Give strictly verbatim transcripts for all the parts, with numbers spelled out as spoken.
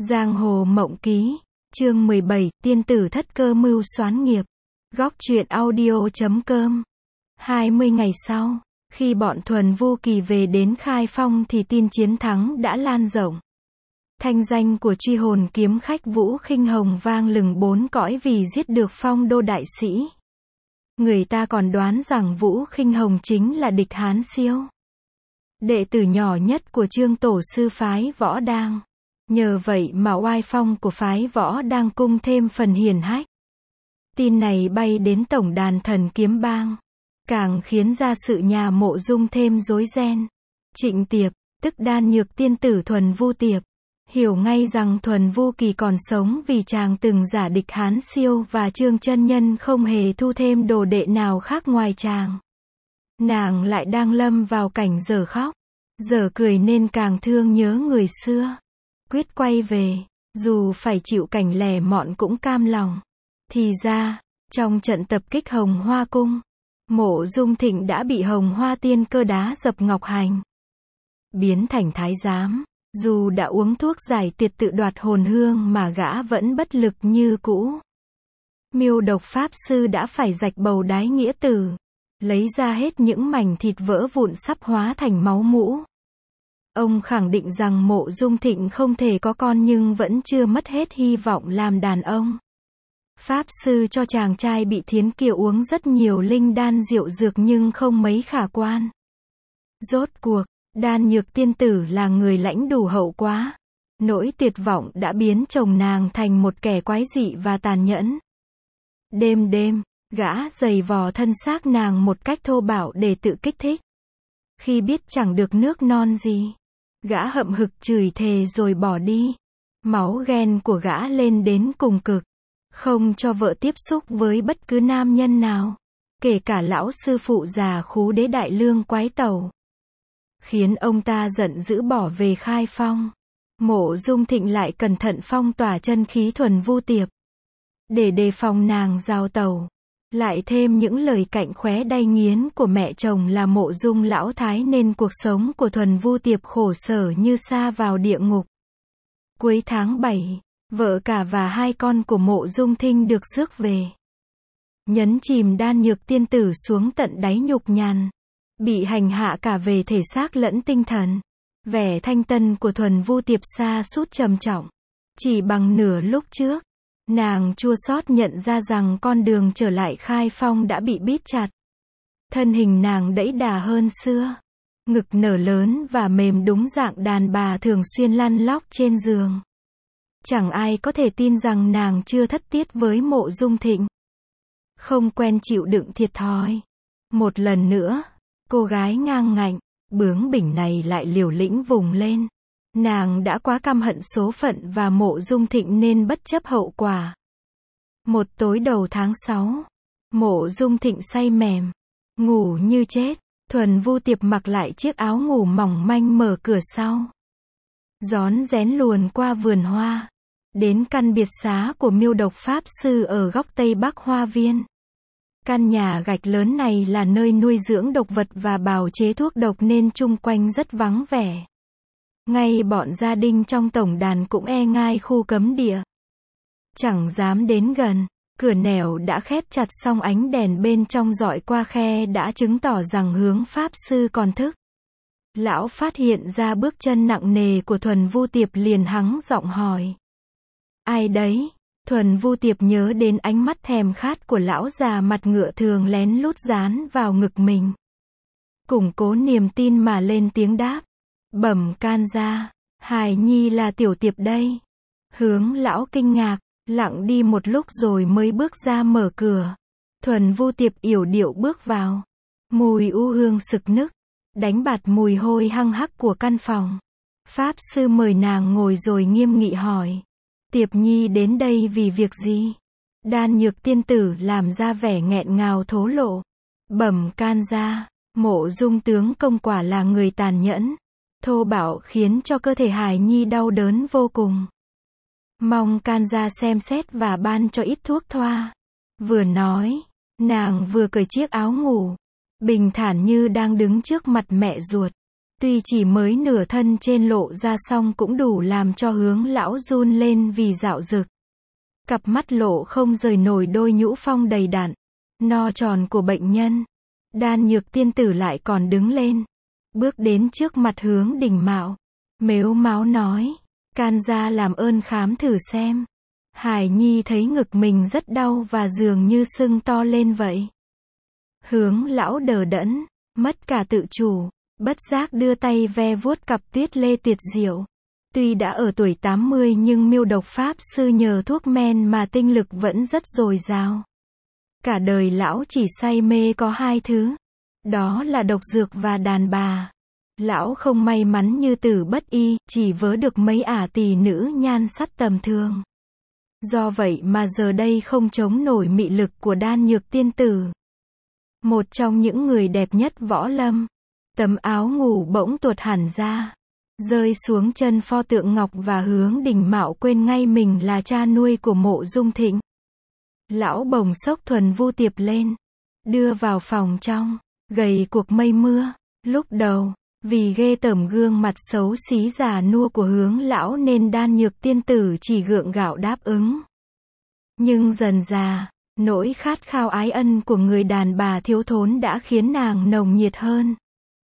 Giang hồ mộng ký, chương mười bảy, tiên tử thất cơ mưu soán nghiệp. Góc truyện audio chấm com. hai mươi ngày sau, khi bọn Thuần Vu Kỳ về đến Khai Phong thì tin chiến thắng đã lan rộng. Thanh danh của truy hồn kiếm khách Vũ Khinh Hồng vang lừng bốn cõi vì giết được Phong đô đại sĩ. Người ta còn đoán rằng Vũ Khinh Hồng chính là địch Hán Siêu, đệ tử nhỏ nhất của Trương tổ sư phái Võ Đang. Nhờ vậy mà oai phong của phái Võ Đang cung thêm phần hiển hách. Tin này bay đến tổng đàn Thần Kiếm Bang, càng khiến gia sự nhà Mộ Dung thêm rối ren. Trịnh Tiệp, tức Đan Nhược tiên tử Thuần Vu Tiệp, hiểu ngay rằng Thuần Vu Kỳ còn sống vì chàng từng giả địch Hán Siêu và Trương chân nhân không hề thu thêm đồ đệ nào khác ngoài chàng. Nàng lại đang lâm vào cảnh dở khóc, dở cười nên càng thương nhớ người xưa. Quyết quay về, dù phải chịu cảnh lẻ mọn cũng cam lòng. Thì ra, trong trận tập kích Hồng Hoa Cung, Mộ Dung Thịnh đã bị Hồng Hoa Tiên Cơ đá dập ngọc hành, biến thành thái giám. Dù đã uống thuốc giải tiệt tự đoạt hồn hương mà gã vẫn bất lực như cũ. Miêu Độc Pháp Sư đã phải rạch bầu đái nghĩa tử, lấy ra hết những mảnh thịt vỡ vụn sắp hóa thành máu mũ. Ông khẳng định rằng Mộ Dung Thịnh không thể có con nhưng vẫn chưa mất hết hy vọng làm đàn ông. Pháp sư cho chàng trai bị thiến kiều uống rất nhiều linh đan diệu dược nhưng không mấy khả quan. Rốt cuộc, Đan Nhược tiên tử là người lãnh đủ hậu quá. Nỗi tuyệt vọng đã biến chồng nàng thành một kẻ quái dị và tàn nhẫn. Đêm đêm, gã giày vò thân xác nàng một cách thô bạo để tự kích thích. Khi biết chẳng được nước non gì, gã hậm hực chửi thề rồi bỏ đi. Máu ghen của gã lên đến cùng cực, không cho vợ tiếp xúc với bất cứ nam nhân nào, kể cả lão sư phụ già Khú Đế Đại Lương Quái Tẩu, khiến ông ta giận dữ bỏ về Khai Phong. Mộ Dung Thịnh lại cẩn thận phong tỏa chân khí Thuần Vu Tiệp, để đề phòng nàng giao tẩu. Lại thêm những lời cạnh khóe đay nghiến của mẹ chồng là Mộ Dung Lão Thái nên cuộc sống của Thuần Vu Tiệp khổ sở như sa vào địa ngục. Cuối tháng bảy, vợ cả và hai con của Mộ Dung Thinh được rước về, nhấn chìm Đan Nhược tiên tử xuống tận đáy nhục nhằn, bị hành hạ cả về thể xác lẫn tinh thần. Vẻ thanh tân của Thuần Vu Tiệp sa sút trầm trọng, chỉ bằng nửa lúc trước. Nàng chua xót nhận ra rằng con đường trở lại Khai Phong đã bị bít chặt. Thân hình nàng đẫy đà hơn xưa, ngực nở lớn và mềm đúng dạng đàn bà thường xuyên lăn lóc trên giường. Chẳng ai có thể tin rằng nàng chưa thất tiết với Mộ Dung Thịnh, không quen chịu đựng thiệt thòi. Một lần nữa, cô gái ngang ngạnh, bướng bỉnh này lại liều lĩnh vùng lên. Nàng đã quá căm hận số phận và Mộ Dung Thịnh nên bất chấp hậu quả. Một tối đầu tháng sáu, Mộ Dung Thịnh say mềm, ngủ như chết. Thuần Vu Tiệp mặc lại chiếc áo ngủ mỏng manh mở cửa sau, rón rén luồn qua vườn hoa, đến căn biệt xá của Miêu Độc Pháp Sư ở góc Tây Bắc Hoa Viên. Căn nhà gạch lớn này là nơi nuôi dưỡng độc vật và bào chế thuốc độc nên chung quanh rất vắng vẻ. Ngay bọn gia đình trong tổng đàn cũng e ngại khu cấm địa, chẳng dám đến gần. Cửa nẻo đã khép chặt song ánh đèn bên trong dọi qua khe đã chứng tỏ rằng hướng Pháp Sư còn thức. Lão phát hiện ra bước chân nặng nề của Thuần Vu Tiệp liền hắng giọng hỏi: ai đấy? Thuần Vu Tiệp nhớ đến ánh mắt thèm khát của lão già mặt ngựa thường lén lút dán vào ngực mình, củng cố niềm tin mà lên tiếng đáp: bẩm can gia, hài nhi là Tiểu Tiệp đây. Hướng lão kinh ngạc, lặng đi một lúc rồi mới bước ra mở cửa. Thuần Vu Tiệp yểu điệu bước vào, mùi u hương sực nức, đánh bạt mùi hôi hăng hắc của căn phòng. Pháp Sư mời nàng ngồi rồi nghiêm nghị hỏi: Tiệp nhi đến đây vì việc gì? Đan Nhược tiên tử làm ra vẻ nghẹn ngào thố lộ: bẩm can gia, Mộ Dung tướng công quả là người tàn nhẫn, thô bạo khiến cho cơ thể hài nhi đau đớn vô cùng. Mong can gia xem xét và ban cho ít thuốc thoa. Vừa nói, nàng vừa cởi chiếc áo ngủ, bình thản như đang đứng trước mặt mẹ ruột. Tuy chỉ mới nửa thân trên lộ ra song cũng đủ làm cho Hướng lão run lên vì dạo dực. Cặp mắt lộ không rời nổi đôi nhũ phong đầy đặn, no tròn của bệnh nhân. Đan Nhược tiên tử lại còn đứng lên, bước đến trước mặt Hướng Đình Mạo, mếu máo nói, can gia làm ơn khám thử xem. Hải Nhi thấy ngực mình rất đau và dường như sưng to lên vậy. Hướng lão đờ đẫn, mất cả tự chủ, bất giác đưa tay ve vuốt cặp tuyết lê tuyệt diệu. Tuy đã ở tuổi tám mươi nhưng Miêu Độc Pháp Sư nhờ thuốc men mà tinh lực vẫn rất dồi dào. Cả đời lão chỉ say mê có hai thứ, đó là độc dược và đàn bà. Lão không may mắn như Tử Bất Y, chỉ vớ được mấy ả tỳ nữ nhan sắc tầm thường. Do vậy mà giờ đây không chống nổi mị lực của Đan Nhược tiên tử. Một trong những người đẹp nhất võ lâm. Tấm áo ngủ bỗng tuột hẳn ra, rơi xuống chân pho tượng ngọc và Hướng Đình Mạo quên ngay mình là cha nuôi của Mộ Dung Thịnh. Lão bồng xốc Thuần Vu Tiệp lên, đưa vào phòng trong, gầy cuộc mây mưa. Lúc đầu, vì ghê tởm gương mặt xấu xí già nua của Hướng lão nên Đan Nhược tiên tử chỉ gượng gạo đáp ứng. Nhưng dần dà, nỗi khát khao ái ân của người đàn bà thiếu thốn đã khiến nàng nồng nhiệt hơn,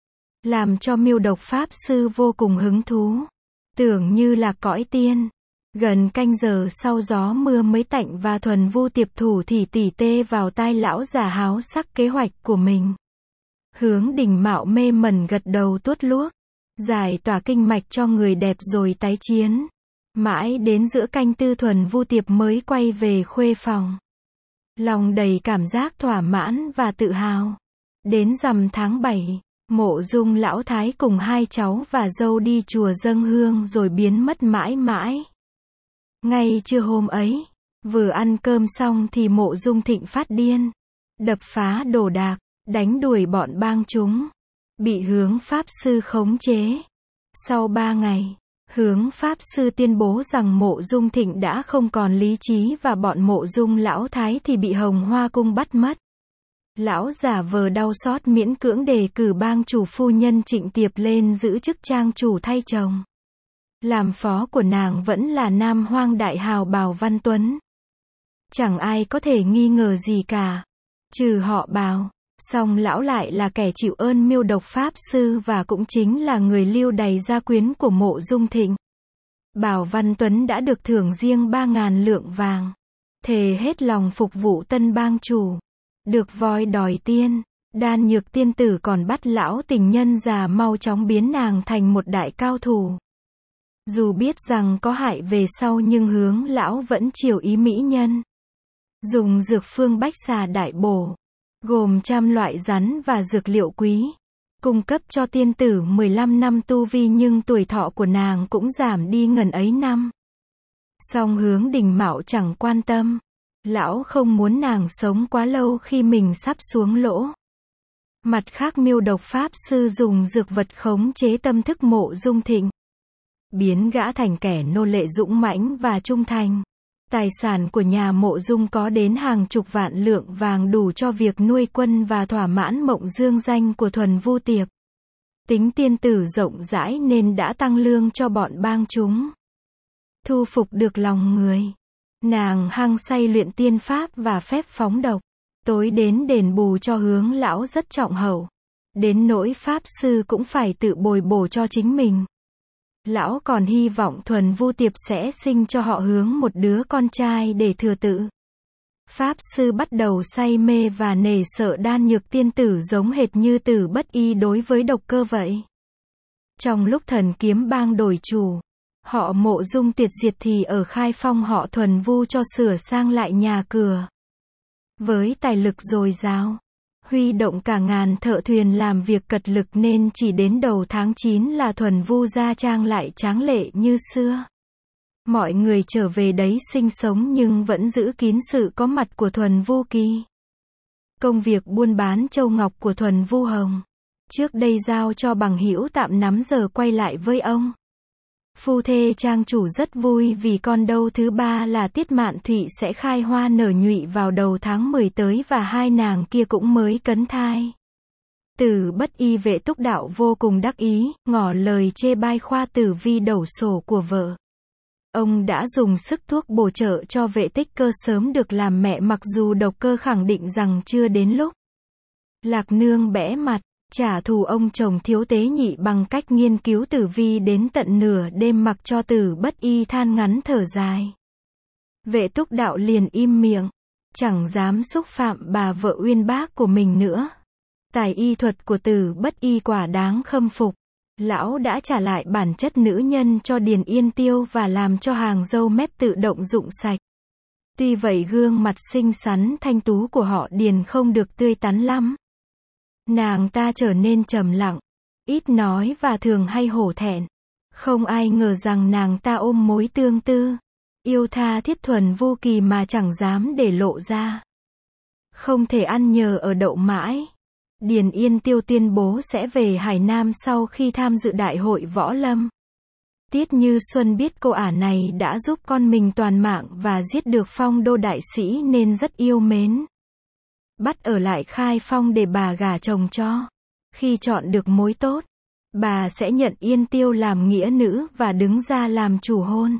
làm cho Miêu Độc Pháp Sư vô cùng hứng thú, tưởng như là cõi tiên. Gần canh giờ sau gió mưa mới tạnh và Thuần Vu Tiệp thủ thì tỉ tê vào tai lão già háo sắc kế hoạch của mình. Hướng Đình Mạo mê mẩn gật đầu tuốt luốc, giải tỏa kinh mạch cho người đẹp rồi tái chiến. Mãi đến giữa canh tư Thuần Vu Tiệp mới quay về khuê phòng, lòng đầy cảm giác thỏa mãn và tự hào. Đến rằm tháng bảy, Mộ Dung lão thái cùng hai cháu và dâu đi chùa dâng hương rồi biến mất mãi mãi. Ngay trưa hôm ấy, vừa ăn cơm xong thì Mộ Dung Thịnh phát điên, đập phá đồ đạc, đánh đuổi bọn bang chúng, bị Hướng Pháp Sư khống chế. Sau ba ngày, Hướng Pháp Sư tuyên bố rằng Mộ Dung Thịnh đã không còn lý trí và bọn Mộ Dung lão thái thì bị Hồng Hoa Cung bắt mất. Lão giả vờ đau xót miễn cưỡng đề cử bang chủ phu nhân Trịnh Tiệp lên giữ chức trang chủ thay chồng. Làm phó của nàng vẫn là Nam Hoang đại hào Bào Văn Tuấn. Chẳng ai có thể nghi ngờ gì cả, trừ họ Bào. Song lão lại là kẻ chịu ơn Miêu Độc Pháp Sư và cũng chính là người lưu đày gia quyến của Mộ Dung Thịnh. Bào Văn Tuấn đã được thưởng riêng ba ngàn lượng vàng, thề hết lòng phục vụ tân bang chủ. Được voi đòi tiên, Đan Nhược tiên tử còn bắt lão tình nhân già mau chóng biến nàng thành một đại cao thủ. Dù biết rằng có hại về sau nhưng Hướng lão vẫn chiều ý mỹ nhân. Dùng dược phương bách xà đại bổ, gồm trăm loại rắn và dược liệu quý, cung cấp cho tiên tử mười lăm năm tu vi nhưng tuổi thọ của nàng cũng giảm đi ngần ấy năm. Song Hướng Đình Mạo chẳng quan tâm. Lão không muốn nàng sống quá lâu khi mình sắp xuống lỗ. Mặt khác Miêu Độc Pháp Sư dùng dược vật khống chế tâm thức Mộ Dung Thịnh, biến gã thành kẻ nô lệ dũng mãnh và trung thành. Tài sản của nhà Mộ Dung có đến hàng chục vạn lượng vàng đủ cho việc nuôi quân và thỏa mãn mộng dương danh của Thuần Vu Tiệp. Tính tiên tử rộng rãi nên đã tăng lương cho bọn bang chúng. Thu phục được lòng người, nàng hăng say luyện tiên pháp và phép phóng độc. Tối đến đền bù cho Hướng lão rất trọng hậu. Đến nỗi Pháp Sư cũng phải tự bồi bổ cho chính mình. Lão còn hy vọng Thuần Vu Tiệp sẽ sinh cho họ Hướng một đứa con trai để thừa tự. Pháp Sư bắt đầu say mê và nể sợ Đan Nhược tiên tử giống hệt như Tử Bất Y đối với độc cơ vậy. Trong lúc Thần Kiếm bang đổi chủ, họ Mộ Dung tuyệt diệt thì ở Khai Phong họ Thuần Vu cho sửa sang lại nhà cửa. Với tài lực dồi dào, huy động cả ngàn thợ thuyền làm việc cật lực nên chỉ đến đầu tháng chín là Thuần Vu gia trang lại tráng lệ như xưa. Mọi người trở về đấy sinh sống nhưng vẫn giữ kín sự có mặt của Thuần Vu Kỳ. Công việc buôn bán châu ngọc của Thuần Vu Hồng, trước đây giao cho bằng hữu tạm nắm giờ quay lại với ông. Phu thê trang chủ rất vui vì con dâu thứ ba là Tiết Mạn Thụy sẽ khai hoa nở nhụy vào đầu tháng mười tới và hai nàng kia cũng mới cấn thai. Từ Bất Y Vệ Túc Đạo vô cùng đắc ý, ngỏ lời chê bai Khoa Tử Vi đẩu sổ của vợ. Ông đã dùng sức thuốc bổ trợ cho Vệ Tích Cơ sớm được làm mẹ, mặc dù độc cơ khẳng định rằng chưa đến lúc. Lạc Nương bẽ mặt, trả thù ông chồng thiếu tế nhị bằng cách nghiên cứu tử vi đến tận nửa đêm, mặc cho Từ Bất Y than ngắn thở dài. Vệ Túc Đạo liền im miệng, chẳng dám xúc phạm bà vợ uyên bác của mình nữa. Tài y thuật của Từ Bất Y quả đáng khâm phục. Lão đã trả lại bản chất nữ nhân cho Điền Yên Tiêu và làm cho hàng râu mép tự động rụng sạch. Tuy vậy gương mặt xinh xắn thanh tú của họ Điền không được tươi tắn lắm. Nàng ta trở nên trầm lặng, ít nói và thường hay hổ thẹn. Không ai ngờ rằng nàng ta ôm mối tương tư, yêu tha thiết thuần vô kỳ mà chẳng dám để lộ ra. Không thể ăn nhờ ở đậu mãi. Điền Yên Tiêu tuyên bố sẽ về Hải Nam sau khi tham dự đại hội võ lâm. Tiết Như Xuân biết cô ả này đã giúp con mình toàn mạng và giết được Phong Đô đại sĩ nên rất yêu mến. Bắt ở lại Khai Phong để bà gả chồng cho. Khi chọn được mối tốt, bà sẽ nhận Yên Tiêu làm nghĩa nữ và đứng ra làm chủ hôn.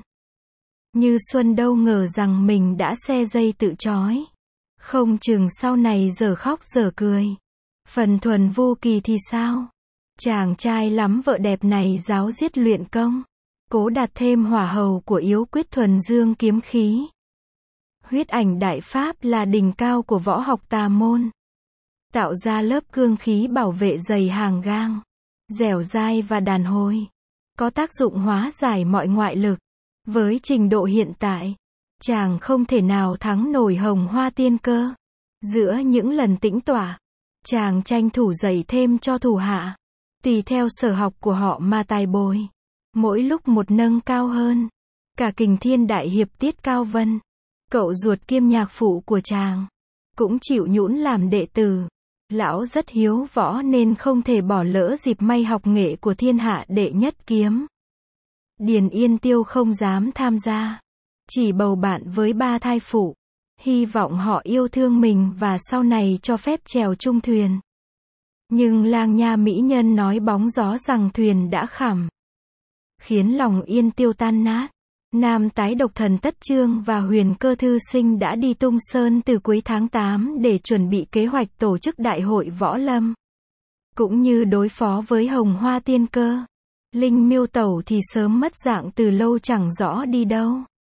Như Xuân đâu ngờ rằng mình đã xe dây tự trói. Không chừng sau này giờ khóc giờ cười. Phần Thuần Vô Kỳ thì sao? Chàng trai lắm vợ đẹp này giáo giết luyện công, cố đạt thêm hỏa hầu của yếu quyết thuần dương kiếm khí. Huyết ảnh đại pháp là đỉnh cao của võ học tà môn. Tạo ra lớp cương khí bảo vệ dày hàng gang, dẻo dai và đàn hồi. Có tác dụng hóa giải mọi ngoại lực. Với trình độ hiện tại, chàng không thể nào thắng nổi Hồng Hoa Tiên Cơ. Giữa những lần tĩnh tọa, chàng tranh thủ dạy thêm cho thủ hạ. Tùy theo sở học của họ mà tài bồi. Mỗi lúc một nâng cao hơn. Cả Kình Thiên đại hiệp Tiết Cao Vân, cậu ruột kiêm nhạc phụ của chàng, cũng chịu nhũn làm đệ tử. Lão rất hiếu võ nên không thể bỏ lỡ dịp may học nghệ của thiên hạ đệ nhất kiếm. Điền Yên Tiêu không dám tham gia, chỉ bầu bạn với ba thai phụ, hy vọng họ yêu thương mình và sau này cho phép chèo chung thuyền. Nhưng Lang Nha mỹ nhân nói bóng gió rằng thuyền đã khẳm, khiến lòng Yên Tiêu tan nát. Nam tái độc thần Tất Trương và Huyền Cơ Thư Sinh đã đi Tung Sơn từ cuối tháng tám để chuẩn bị kế hoạch tổ chức đại hội võ lâm, cũng như đối phó với Hồng Hoa Tiên Cơ. Linh Miêu Tẩu thì sớm mất dạng từ lâu chẳng rõ đi đâu.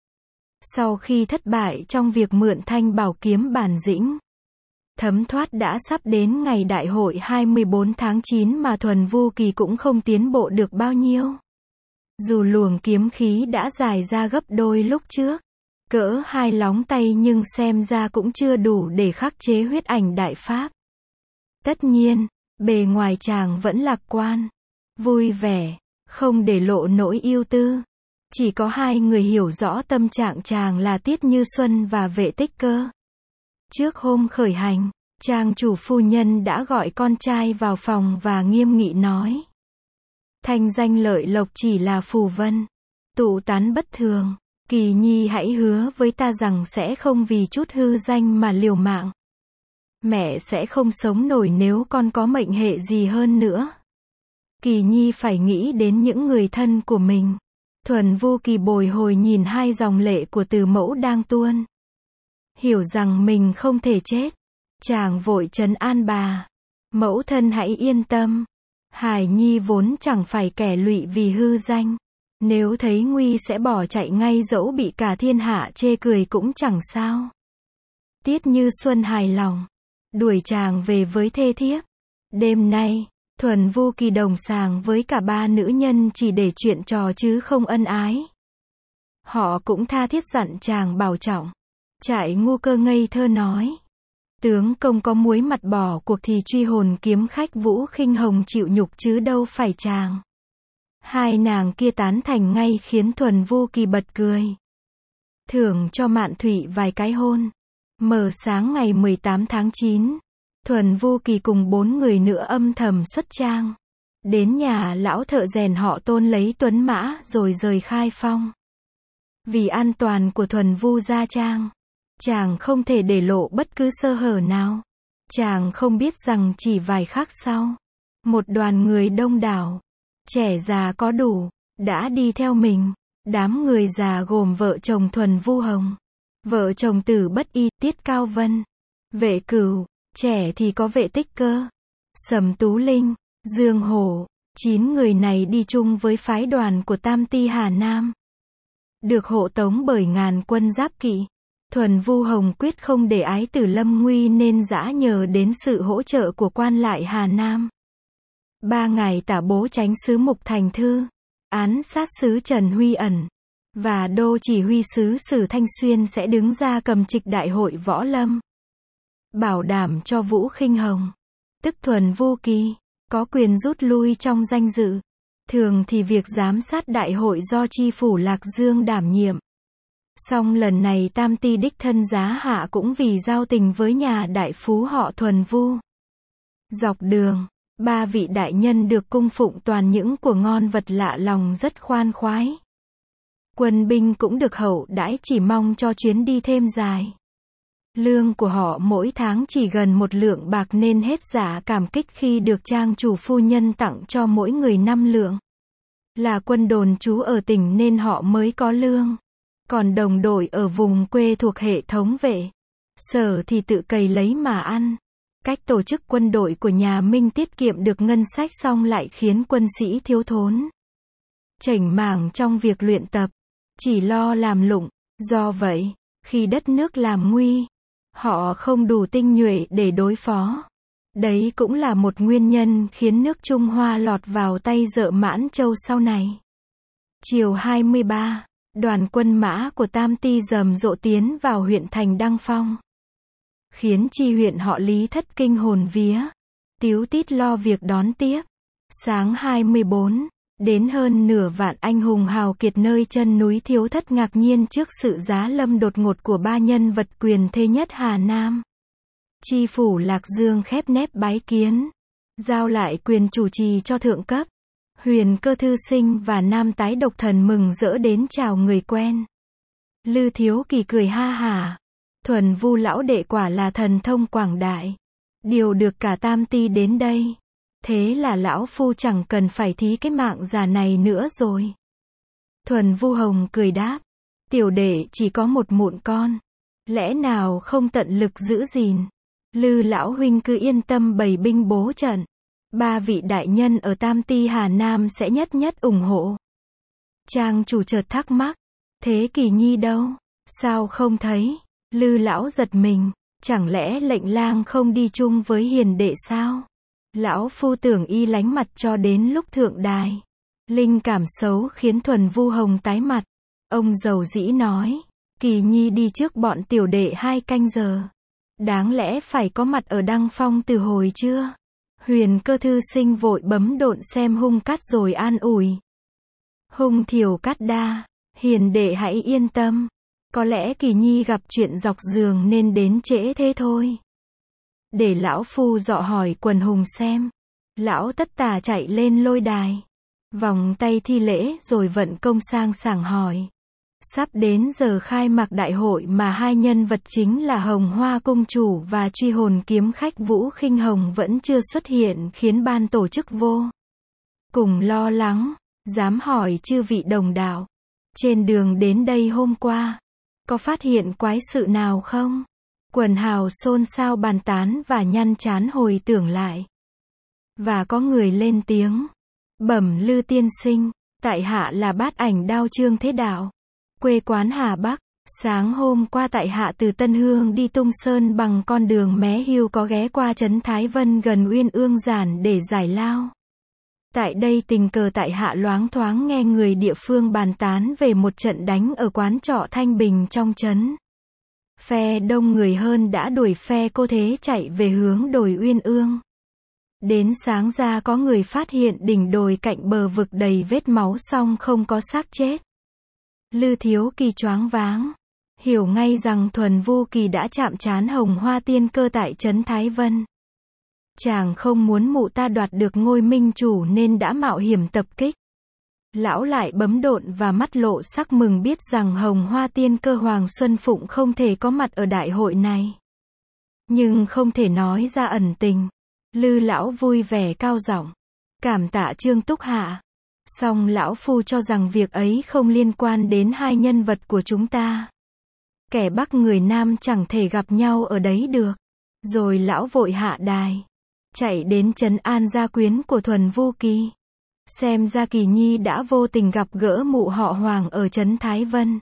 Sau khi thất bại trong việc mượn thanh bảo kiếm bản dĩnh, thấm thoát đã sắp đến ngày đại hội hai mươi bốn tháng chín mà Thuần Vô Kỳ cũng không tiến bộ được bao nhiêu. Dù luồng kiếm khí đã dài ra gấp đôi lúc trước, cỡ hai lóng tay, nhưng xem ra cũng chưa đủ để khắc chế huyết ảnh đại pháp. Tất nhiên, bề ngoài chàng vẫn lạc quan, vui vẻ, không để lộ nỗi ưu tư. Chỉ có hai người hiểu rõ tâm trạng chàng là Tiết Như Xuân và Vệ Tích Cơ. Trước hôm khởi hành, chàng chủ phu nhân đã gọi con trai vào phòng và nghiêm nghị nói: thanh danh lợi lộc chỉ là phù vân, tụ tán bất thường. Kỳ nhi hãy hứa với ta rằng sẽ không vì chút hư danh mà liều mạng. Mẹ sẽ không sống nổi nếu con có mệnh hệ gì hơn nữa. Kỳ nhi phải nghĩ đến những người thân của mình. Thuần Vô Kỳ bồi hồi nhìn hai dòng lệ của Từ Mẫu đang tuôn. Hiểu rằng mình không thể chết. Chàng vội trấn an bà: mẫu thân hãy yên tâm. Hải nhi vốn chẳng phải kẻ lụy vì hư danh. Nếu thấy nguy sẽ bỏ chạy ngay, dẫu bị cả thiên hạ chê cười cũng chẳng sao. Tiết Như Xuân hài lòng, đuổi chàng về với thê thiếp. Đêm nay, Thuần Vô Kỳ đồng sàng với cả ba nữ nhân chỉ để chuyện trò chứ không ân ái. Họ cũng tha thiết dặn chàng bảo trọng. Trại Ngu Cơ ngây thơ nói: tướng công có muối mặt bỏ cuộc thì truy hồn kiếm khách Vũ Khinh Hồng chịu nhục chứ đâu phải chàng. Hai nàng kia tán thành ngay khiến Thuần Vô Kỳ bật cười. Thưởng cho Mạn Thụy vài cái hôn. Mờ sáng ngày mười tám tháng chín, Thuần Vô Kỳ cùng bốn người nữa âm thầm xuất trang. Đến nhà lão thợ rèn họ Tôn lấy tuấn mã rồi rời Khai Phong. Vì an toàn của Thuần Vu gia trang, chàng không thể để lộ bất cứ sơ hở nào. Chàng không biết rằng chỉ vài khắc sau, một đoàn người đông đảo, trẻ già có đủ, đã đi theo mình. Đám người già gồm vợ chồng Thuần Vu Hồng, vợ chồng Tử Bất Y, Tiết Cao Vân, Vệ Cửu, trẻ thì có Vệ Tích Cơ, Sầm Tú Linh, Dương Hổ. Chín người này đi chung với phái đoàn của Tam Ti Hà Nam. Được hộ tống bởi ngàn quân giáp kỵ. Thuần Vu Hồng quyết không để ái tử lâm nguy nên dã nhờ đến sự hỗ trợ của quan lại Hà Nam. Ba ngài tả bố chánh sứ Mục Thành Thư, án sát sứ Trần Huy Ẩn, và đô chỉ huy sứ Sử Thanh Xuyên sẽ đứng ra cầm trịch đại hội võ lâm. Bảo đảm cho Vũ Khinh Hồng, tức Thuần Vu Kỳ, có quyền rút lui trong danh dự. Thường thì việc giám sát đại hội do chi phủ Lạc Dương đảm nhiệm. Song lần này Tam Ti đích thân giá hạ cũng vì giao tình với nhà đại phú họ Thuần Vu. Dọc đường, ba vị đại nhân được cung phụng toàn những của ngon vật lạ lòng rất khoan khoái. Quân binh cũng được hậu đãi chỉ mong cho chuyến đi thêm dài. Lương của họ mỗi tháng chỉ gần một lượng bạc nên hết giả cảm kích khi được trang chủ phu nhân tặng cho mỗi người năm lượng. Là quân đồn trú ở tỉnh nên họ mới có lương. Còn đồng đội ở vùng quê thuộc hệ thống vệ sở thì tự cày lấy mà ăn. Cách tổ chức quân đội của nhà Minh tiết kiệm được ngân sách xong lại khiến quân sĩ thiếu thốn, chểnh mảng trong việc luyện tập, chỉ lo làm lụng. Do vậy, khi đất nước làm nguy, họ không đủ tinh nhuệ để đối phó. Đấy cũng là một nguyên nhân khiến nước Trung Hoa lọt vào tay Dợ Mãn Châu sau này. Chiều hai mươi ba, đoàn quân mã của Tam Ti rầm rộ tiến vào huyện thành Đăng Phong, khiến chi huyện họ Lý thất kinh hồn vía, tíu tít lo việc đón tiếp. Sáng hai mươi bốn, đến hơn nửa vạn anh hùng hào kiệt nơi chân núi Thiếu Thất ngạc nhiên trước sự giá lâm đột ngột của ba nhân vật quyền thế nhất Hà Nam. Chi phủ Lạc Dương khép nép bái kiến, giao lại quyền chủ trì cho thượng cấp. Huyền Cơ Thư Sinh và Nam Tái Độc Thần mừng rỡ đến chào người quen. Lư Thiếu Kỳ cười ha hả, Thuần Vu lão đệ quả là thần thông quảng đại, điều được cả Tam Ti đến đây. Thế là lão phu chẳng cần phải thí cái mạng già này nữa rồi. Thuần Vu Hồng cười đáp, tiểu đệ chỉ có một mụn con, lẽ nào không tận lực giữ gìn. Lư lão huynh cứ yên tâm bày binh bố trận, ba vị đại nhân ở Tam Ti Hà Nam sẽ nhất nhất ủng hộ. Trang chủ chợt thắc mắc, thế Kỳ Nhi đâu, sao không thấy? Lư lão giật mình, chẳng lẽ lệnh lang không đi chung với hiền đệ sao? Lão phu tưởng y lánh mặt cho đến lúc thượng đài. Linh cảm xấu khiến Thuần Vu Hồng tái mặt. Ông dầu dĩ nói, Kỳ Nhi đi trước bọn tiểu đệ hai canh giờ, đáng lẽ phải có mặt ở Đăng Phong từ hồi trưa. Huyền Cơ Thư Sinh vội bấm độn xem Hung Cát rồi an ủi. Hung Thiểu Cát đa, hiền đệ hãy yên tâm, có lẽ Kỳ Nhi gặp chuyện dọc giường nên đến trễ thế thôi. Để lão phu dọ hỏi quần hùng xem. Lão tất tả chạy lên lôi đài, vòng tay thi lễ rồi vận công sang sảng hỏi. Sắp đến giờ khai mạc đại hội mà hai nhân vật chính là Hồng Hoa Cung Chủ và truy hồn kiếm khách Vũ Khinh Hồng vẫn chưa xuất hiện khiến ban tổ chức vô cùng lo lắng. Dám hỏi chư vị đồng đạo, trên đường đến đây hôm qua, có phát hiện quái sự nào không? Quần hào xôn xao bàn tán và nhăn chán hồi tưởng lại. Và có người lên tiếng, bẩm Lư tiên sinh, tại hạ là Bát Ảnh Đao Trương Thế Đạo, quê quán Hà Bắc. Sáng hôm qua tại hạ từ Tân Hương đi Tung Sơn bằng con đường Mé Hiu có ghé qua trấn Thái Vân gần Uyên Ương Giản để giải lao. Tại đây tình cờ tại hạ loáng thoáng nghe người địa phương bàn tán về một trận đánh ở quán trọ Thanh Bình trong trấn. Phe đông người hơn đã đuổi phe cô thế chạy về hướng đồi Uyên Ương. Đến sáng ra có người phát hiện đỉnh đồi cạnh bờ vực đầy vết máu song không có xác chết. Lư Thiếu Kỳ choáng váng, hiểu ngay rằng Thuần Vu Kỳ đã chạm trán Hồng Hoa Tiên Cơ tại trấn Thái Vân. Chàng không muốn mụ ta đoạt được ngôi minh chủ nên đã mạo hiểm tập kích. Lão lại bấm độn và mắt lộ sắc mừng biết rằng Hồng Hoa Tiên Cơ Hoàng Xuân Phụng không thể có mặt ở đại hội này. nhưng không thể nói ra ẩn tình. Lư lão vui vẻ cao giọng, cảm tạ Trương Túc Hạ. Song lão phu cho rằng việc ấy không liên quan đến hai nhân vật của chúng ta. Kẻ Bắc người Nam chẳng thể gặp nhau ở đấy được. Rồi lão vội hạ đài, chạy đến trấn an gia quyến của Thuần Vu Kỳ. Xem ra Kỳ Nhi đã vô tình gặp gỡ mụ họ Hoàng ở trấn Thái Vân.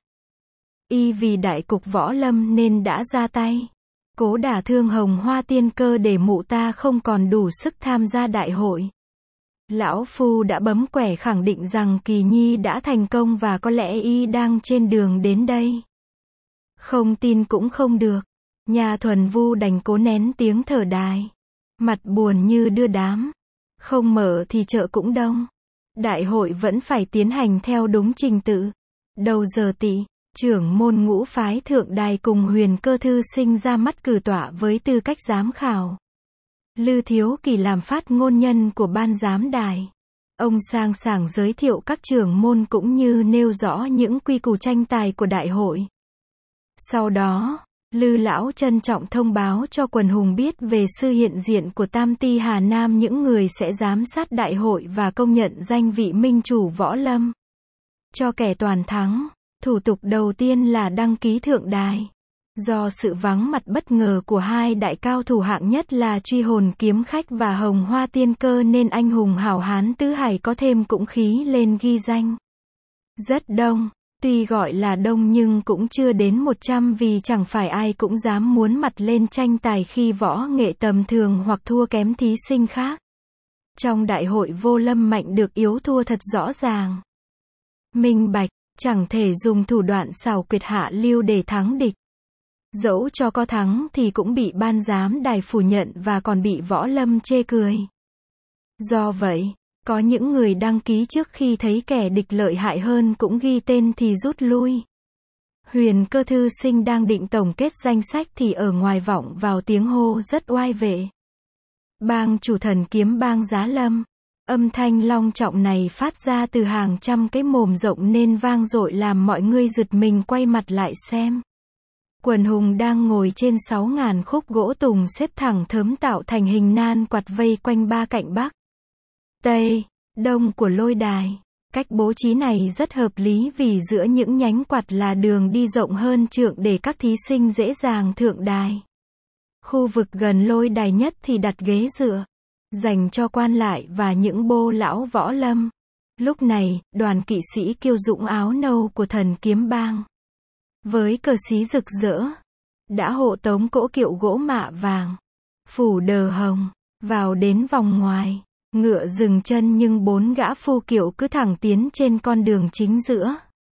Y vì đại cục võ lâm nên đã ra tay, cố đả thương Hồng Hoa Tiên Cơ để mụ ta không còn đủ sức tham gia đại hội. Lão phu đã bấm quẻ khẳng định rằng Kỳ Nhi đã thành công và có lẽ y đang trên đường đến đây. Không tin cũng không được. Nhà Thuần Vu đành cố nén tiếng thở dài, mặt buồn như đưa đám. Không mở thì chợ cũng đông. Đại hội vẫn phải tiến hành theo đúng trình tự. Đầu giờ tỵ, trưởng môn ngũ phái thượng đài cùng Huyền Cơ Thư Sinh ra mắt cử tọa với tư cách giám khảo. Lư Thiếu Kỳ làm phát ngôn nhân của ban giám đài. Ông sang sảng giới thiệu các trưởng môn cũng như nêu rõ những quy củ tranh tài của đại hội. Sau đó, Lư lão trân trọng thông báo cho quần hùng biết về sự hiện diện của Tam Ti Hà Nam, những người sẽ giám sát đại hội và công nhận danh vị minh chủ võ lâm. Cho kẻ toàn thắng, thủ tục đầu tiên là đăng ký thượng đài. Do sự vắng mặt bất ngờ của hai đại cao thủ hạng nhất là Truy Hồn Kiếm Khách và Hồng Hoa Tiên Cơ nên anh hùng hảo hán tứ hải có thêm cũng khí lên ghi danh. Rất đông. Tuy gọi là đông nhưng cũng chưa đến một trăm, vì chẳng phải ai cũng dám muốn mặt lên tranh tài khi võ nghệ tầm thường hoặc thua kém thí sinh khác. Trong đại hội vô lâm mạnh được yếu thua thật rõ ràng. Minh bạch, chẳng thể dùng thủ đoạn xảo quyệt hạ lưu để thắng địch. Dẫu cho có thắng thì cũng bị ban giám đài phủ nhận và còn bị võ lâm chê cười. Do vậy, có những người đăng ký trước khi thấy kẻ địch lợi hại hơn cũng ghi tên thì rút lui. Huyền Cơ Thư Sinh đang định tổng kết danh sách thì ở ngoài vọng vào tiếng hô rất oai vệ. Bang chủ Thần Kiếm Bang Giá Lâm. Âm thanh long trọng này phát ra từ hàng trăm cái mồm rộng nên vang dội làm mọi người giật mình quay mặt lại xem. Quần hùng đang ngồi trên sáu ngàn khúc gỗ tùng xếp thẳng thớm tạo thành hình nan quạt vây quanh ba cạnh bắc, tây, đông của lôi đài. Cách bố trí này rất hợp lý vì giữa những nhánh quạt là đường đi rộng hơn trượng để các thí sinh dễ dàng thượng đài. Khu vực gần lôi đài nhất thì đặt ghế dựa, dành cho quan lại và những bô lão võ lâm. Lúc này, đoàn kỵ sĩ kiêu dũng áo nâu của Thần Kiếm Bang, với cờ xí rực rỡ, đã hộ tống cỗ kiệu gỗ mạ vàng, phủ đờ hồng, vào đến vòng ngoài. Ngựa dừng chân nhưng bốn gã phu kiệu cứ thẳng tiến trên con đường chính giữa.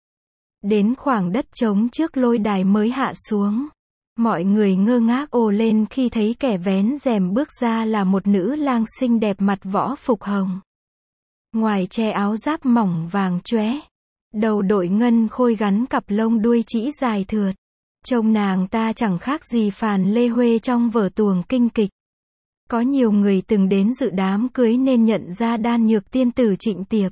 Đến khoảng đất trống trước lôi đài mới hạ xuống. Mọi người ngơ ngác ồ lên khi thấy kẻ vén rèm bước ra là một nữ lang xinh đẹp mặt võ phục hồng. Ngoài che áo giáp mỏng vàng chóe, đầu đội ngân khôi gắn cặp lông đuôi trĩ dài thượt. Trông nàng ta chẳng khác gì Phàn Lê Huê trong vở tuồng kinh kịch. Có nhiều người từng đến dự đám cưới nên nhận ra Đan Nhược tiên tử Trịnh Tiệp,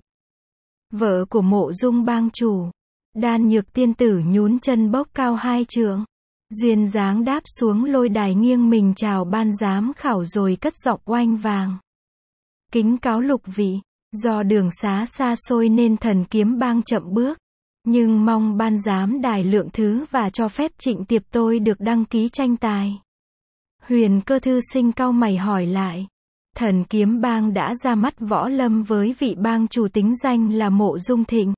vợ của Mộ Dung bang chủ. Đan Nhược tiên tử nhún chân bốc cao hai trượng, duyên dáng đáp xuống lôi đài nghiêng mình chào ban giám khảo rồi cất giọng oanh vàng. Kính cáo lục vị, do đường xá xa xôi nên Thần Kiếm Bang chậm bước, nhưng mong ban giám đài lượng thứ và cho phép Trịnh Tiệp tôi được đăng ký tranh tài. Huyền Cơ Thư Sinh cau mày hỏi lại. Thần Kiếm Bang đã ra mắt võ lâm với vị bang chủ tính danh là Mộ Dung Thịnh.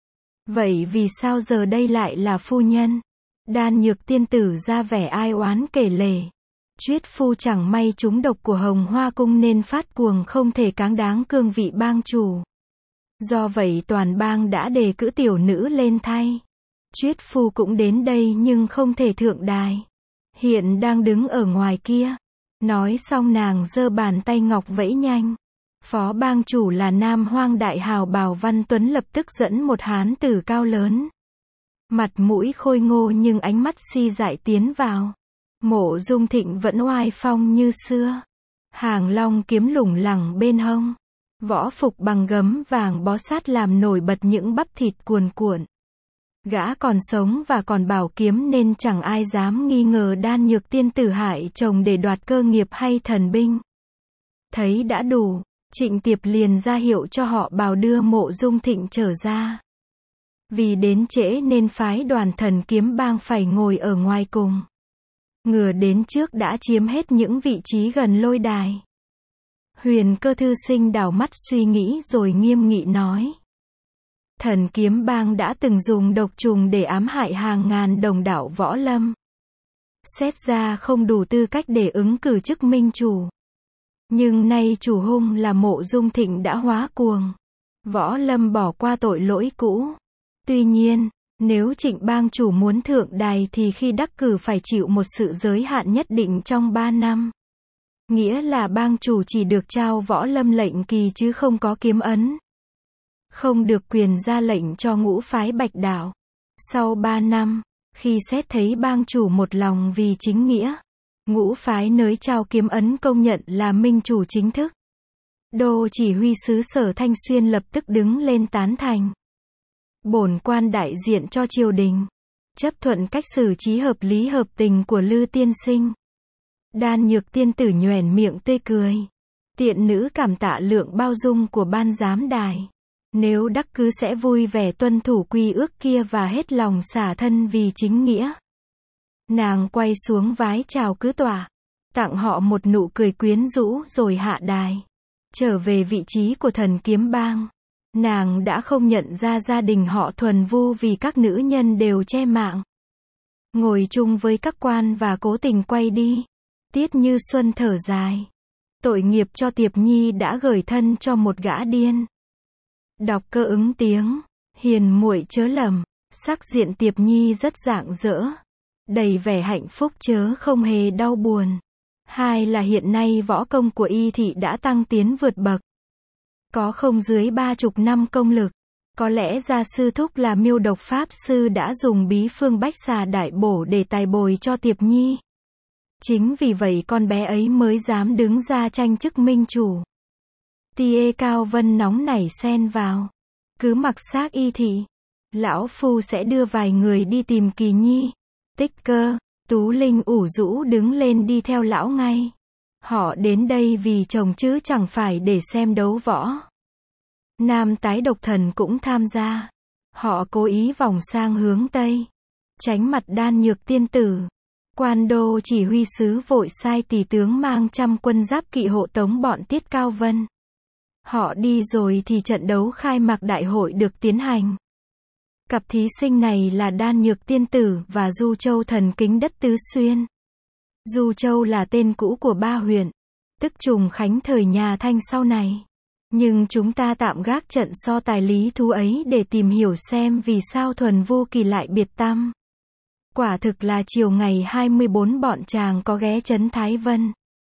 Vậy vì sao giờ đây lại là phu nhân? Đan Nhược tiên tử ra vẻ ai oán kể lể. Triết phu chẳng may trúng độc của Hồng Hoa cung nên phát cuồng không thể cáng đáng cương vị bang chủ. Do vậy toàn bang đã đề cử tiểu nữ lên thay. Triết phu cũng đến đây nhưng không thể thượng đài. Hiện đang đứng ở ngoài kia. Nói xong nàng giơ bàn tay ngọc vẫy nhanh. Phó bang chủ là Nam Hoang đại hào Bào Văn Tuấn lập tức dẫn một hán tử cao lớn, mặt mũi khôi ngô nhưng ánh mắt si dại tiến vào. Mộ Dung Thịnh vẫn oai phong như xưa. Hàng long kiếm lủng lẳng bên hông. Võ phục bằng gấm vàng bó sát làm nổi bật những bắp thịt cuồn cuộn. Gã còn sống và còn bảo kiếm nên chẳng ai dám nghi ngờ Đan Nhược tiên tử hại chồng để đoạt cơ nghiệp hay thần binh. Thấy đã đủ, Trịnh Tiệp liền ra hiệu cho họ bào đưa Mộ Dung Thịnh trở ra. Vì đến trễ nên phái đoàn thần kiếm bang phải ngồi ở ngoài cùng. Ngừa đến trước đã chiếm hết những vị trí gần lôi đài. Huyền Cơ thư sinh đảo mắt suy nghĩ rồi nghiêm nghị nói. Thần kiếm bang đã từng dùng độc trùng để ám hại hàng ngàn đồng đạo võ lâm. Xét ra không đủ tư cách để ứng cử chức minh chủ. Nhưng nay chủ hung là Mộ Dung Thịnh đã hóa cuồng. Võ lâm bỏ qua tội lỗi cũ. Tuy nhiên, nếu Trịnh bang chủ muốn thượng đài thì khi đắc cử phải chịu một sự giới hạn nhất định trong ba năm. Nghĩa là bang chủ chỉ được trao võ lâm lệnh kỳ chứ không có kiếm ấn. Không được quyền ra lệnh cho ngũ phái Bạch Đạo. Sau ba năm, khi xét thấy bang chủ một lòng vì chính nghĩa, ngũ phái nới trao kiếm ấn công nhận là minh chủ chính thức. Đô chỉ huy sứ Sở Thanh Xuyên lập tức đứng lên tán thành. Bổn quan đại diện cho triều đình, chấp thuận cách xử trí hợp lý hợp tình của Lư tiên sinh. Đan Nhược tiên tử nhoẻn miệng tươi cười. Tiện nữ cảm tạ lượng bao dung của ban giám đài. Nếu đắc cứ sẽ vui vẻ tuân thủ quy ước kia và hết lòng xả thân vì chính nghĩa. Nàng quay xuống vái chào cứ tòa, tặng họ một nụ cười quyến rũ rồi hạ đài. Trở về vị trí của thần kiếm bang, nàng đã không nhận ra gia đình họ Thuần Vu vì các nữ nhân đều che mạng. Ngồi chung với các quan và cố tình quay đi. Tiết Như Xuân thở dài. Tội nghiệp cho Tiệp Nhi đã gởi thân cho một gã điên. Đọc Cơ ứng tiếng. Hiền muội chớ lầm, sắc diện Tiệp Nhi rất rạng rỡ. Đầy vẻ hạnh phúc chớ không hề đau buồn. Hai là hiện nay võ công của y thị đã tăng tiến vượt bậc. Có không dưới ba chục năm công lực. Có lẽ gia sư thúc là Miêu Độc Pháp sư đã dùng bí phương bách xà đại bổ để tài bồi cho Tiệp Nhi. Chính vì vậy con bé ấy mới dám đứng ra tranh chức minh chủ. Tia Cao Vân nóng nảy xen vào. Cứ mặc xác y thị. Lão phu sẽ đưa vài người đi tìm Kỳ Nhi. Tích Cơ, Tú Linh ủ rũ đứng lên đi theo lão ngay. Họ đến đây vì chồng chứ chẳng phải để xem đấu võ. Nam Tái Độc Thần cũng tham gia. Họ cố ý vòng sang hướng Tây. Tránh mặt Đan Nhược tiên tử. Quan đô chỉ huy sứ vội sai tỳ tướng mang trăm quân giáp kỵ hộ tống bọn Tiết Cao Vân. Họ đi rồi thì trận đấu khai mạc đại hội được tiến hành. Cặp thí sinh này là Đan Nhược tiên tử và Du Châu thần kính đất Tứ Xuyên. Du Châu là tên cũ của ba huyện, tức Trùng Khánh thời nhà Thanh sau này. Nhưng chúng ta tạm gác trận so tài lý thú ấy để tìm hiểu xem vì sao Thuần Vu Kỳ lại biệt tăm. Quả thực là chiều ngày hai mươi tư bọn chàng có ghé trấn Thái Vân.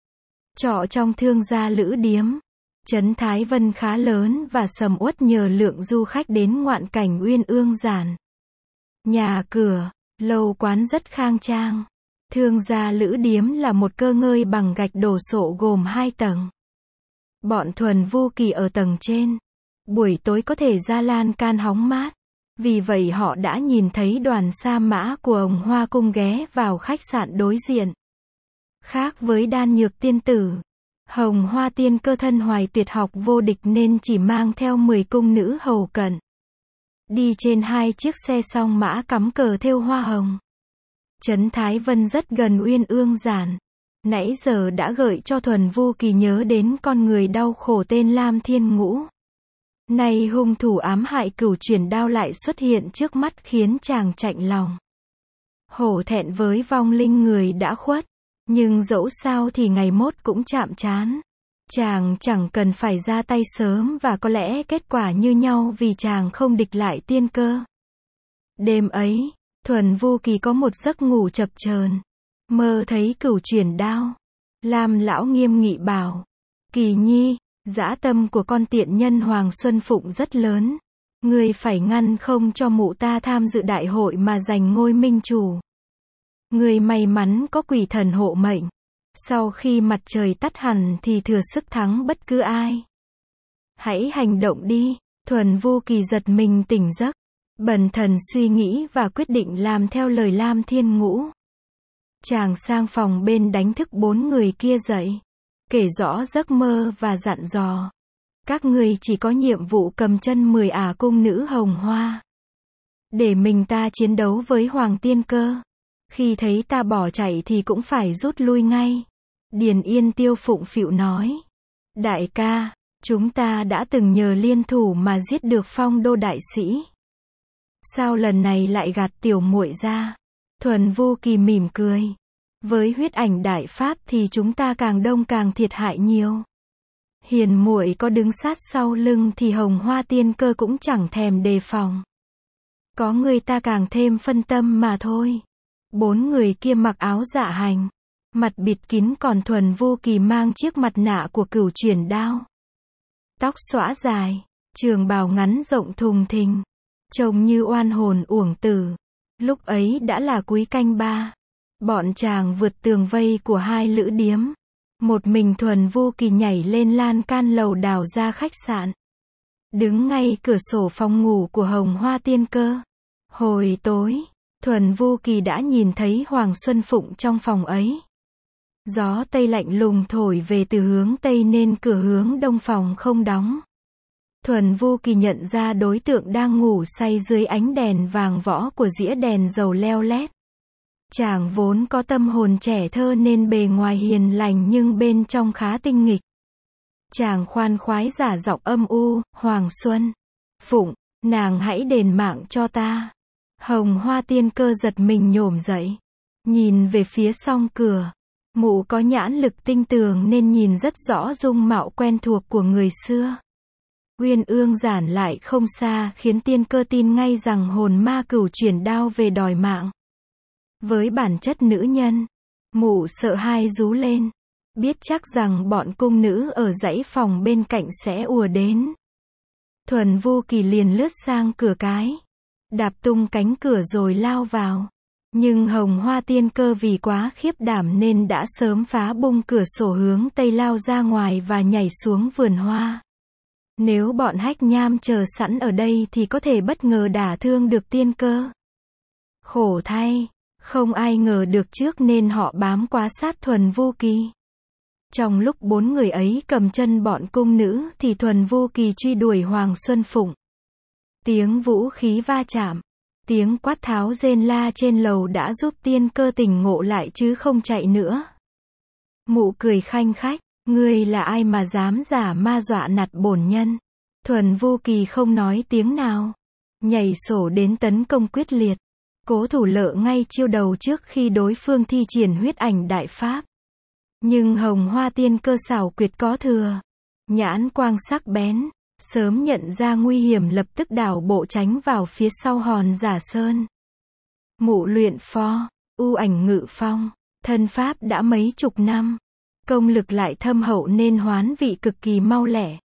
Trọ trong Thương Gia Lữ Điếm. Trấn Thái Vân khá lớn và sầm uất nhờ lượng du khách đến ngoạn cảnh uyên ương giản. Nhà cửa, lầu quán rất khang trang. Thương Gia Lữ Điếm là một cơ ngơi bằng gạch đổ sộ gồm hai tầng. Bọn Thuần Vu Kỳ ở tầng trên. Buổi tối có thể ra lan can hóng mát. Vì vậy họ đã nhìn thấy đoàn sa mã của ông Hoa Cung ghé vào khách sạn đối diện. Khác với Đan Nhược tiên tử, Hồng Hoa tiên cơ thân hoài tuyệt học vô địch nên chỉ mang theo mười cung nữ hầu cận. Đi trên hai chiếc xe song mã cắm cờ thêu hoa hồng. Trấn Thái Vân rất gần uyên ương giản. Nãy giờ đã gợi cho Thuần Vu Kỳ nhớ đến con người đau khổ tên Lam Thiên Ngũ. Nay hung thủ ám hại cửu chuyển đao lại xuất hiện trước mắt khiến chàng chạnh lòng. Hổ thẹn với vong linh người đã khuất. Nhưng dẫu sao thì ngày mốt cũng chạm trán. Chàng chẳng cần phải ra tay sớm và có lẽ kết quả như nhau vì chàng không địch lại tiên cơ. Đêm ấy, Thuần Vu Kỳ có một giấc ngủ chập chờn. Mơ thấy cửu chuyển đao. Lam lão nghiêm nghị bảo. Kỳ Nhi, dã tâm của con tiện nhân Hoàng Xuân Phụng rất lớn. Ngươi phải ngăn không cho mụ ta tham dự đại hội mà giành ngôi minh chủ. Người may mắn có quỷ thần hộ mệnh. Sau khi mặt trời tắt hẳn thì thừa sức thắng bất cứ ai. Hãy hành động đi. Thuần Vu Kỳ giật mình tỉnh giấc. Bần thần suy nghĩ và quyết định làm theo lời Lam Thiên Ngũ. Chàng sang phòng bên đánh thức bốn người kia dậy, kể rõ giấc mơ và dặn dò. Các ngươi chỉ có nhiệm vụ cầm chân mười ả cung nữ hồng hoa. Để mình ta chiến đấu với Hoàng Tiên Cơ. Khi thấy ta bỏ chạy thì cũng phải rút lui ngay. Điền Yên Tiêu phụng phịu nói. Đại ca, chúng ta đã từng nhờ liên thủ mà giết được Phong Đô đại sĩ. Sao lần này lại gạt tiểu muội ra? Thuần Vu Kỳ mỉm cười. Với huyết ảnh đại pháp thì chúng ta càng đông càng thiệt hại nhiều. Hiền muội có đứng sát sau lưng thì Hồng Hoa Tiên Cơ cũng chẳng thèm đề phòng. Có người ta càng thêm phân tâm mà thôi. Bốn người kia mặc áo dạ hành, mặt bịt kín, còn Thuần Vu Kỳ mang chiếc mặt nạ của Cửu Chuyển Đao. Tóc xõa dài, trường bào ngắn rộng thùng thình, trông như oan hồn uổng tử. Lúc ấy đã là cuối canh ba. Bọn chàng vượt tường vây của hai lữ điếm. Một mình Thuần Vu Kỳ nhảy lên lan can lầu đào ra khách sạn. Đứng ngay cửa sổ phòng ngủ của Hồng Hoa Tiên Cơ. Hồi tối, Thuần Vu Kỳ đã nhìn thấy Hoàng Xuân Phụng trong phòng ấy. Gió Tây lạnh lùng thổi về từ hướng Tây nên cửa hướng Đông phòng không đóng. Thuần Vu Kỳ nhận ra đối tượng đang ngủ say dưới ánh đèn vàng võ của dĩa đèn dầu leo lét. Chàng vốn có tâm hồn trẻ thơ nên bề ngoài hiền lành nhưng bên trong khá tinh nghịch. Chàng khoan khoái giả giọng âm u, Hoàng Xuân Phụng, nàng hãy đền mạng cho ta. Hồng Hoa Tiên Cơ giật mình nhổm dậy, nhìn về phía song cửa. Mụ có nhãn lực tinh tường nên nhìn rất rõ dung mạo quen thuộc của người xưa. Uyên ương giản lại không xa khiến Tiên Cơ tin ngay rằng hồn ma Cửu Chuyển Đao về đòi mạng. Với bản chất nữ nhân, mụ sợ hai rú lên, biết chắc rằng bọn cung nữ ở dãy phòng bên cạnh sẽ ùa đến. Thuần Vu Kỳ liền lướt sang cửa cái, đạp tung cánh cửa rồi lao vào. Nhưng Hồng Hoa Tiên Cơ vì quá khiếp đảm nên đã sớm phá bung cửa sổ hướng Tây lao ra ngoài và nhảy xuống vườn hoa. Nếu bọn hách nham chờ sẵn ở đây thì có thể bất ngờ đả thương được Tiên Cơ. Khổ thay, không ai ngờ được trước nên họ bám quá sát Thuần Vu Kỳ. Trong lúc bốn người ấy cầm chân bọn cung nữ thì Thuần Vu Kỳ truy đuổi Hoàng Xuân Phụng. Tiếng vũ khí va chạm, tiếng quát tháo rên la trên lầu đã giúp Tiên Cơ tỉnh ngộ lại chứ không chạy nữa. Mụ cười khanh khách, ngươi là ai mà dám giả ma dọa nạt bổn nhân? Thuần Vu Kỳ không nói tiếng nào, nhảy sổ đến tấn công quyết liệt, cố thủ lợ ngay chiêu đầu trước khi đối phương thi triển huyết ảnh đại pháp. Nhưng Hồng Hoa Tiên Cơ xảo quyệt có thừa, nhãn quang sắc bén, sớm nhận ra nguy hiểm lập tức đảo bộ tránh vào phía sau hòn giả sơn. Mụ luyện pho, u ảnh ngự phong, thân pháp đã mấy chục năm, công lực lại thâm hậu nên hoán vị cực kỳ mau lẹ.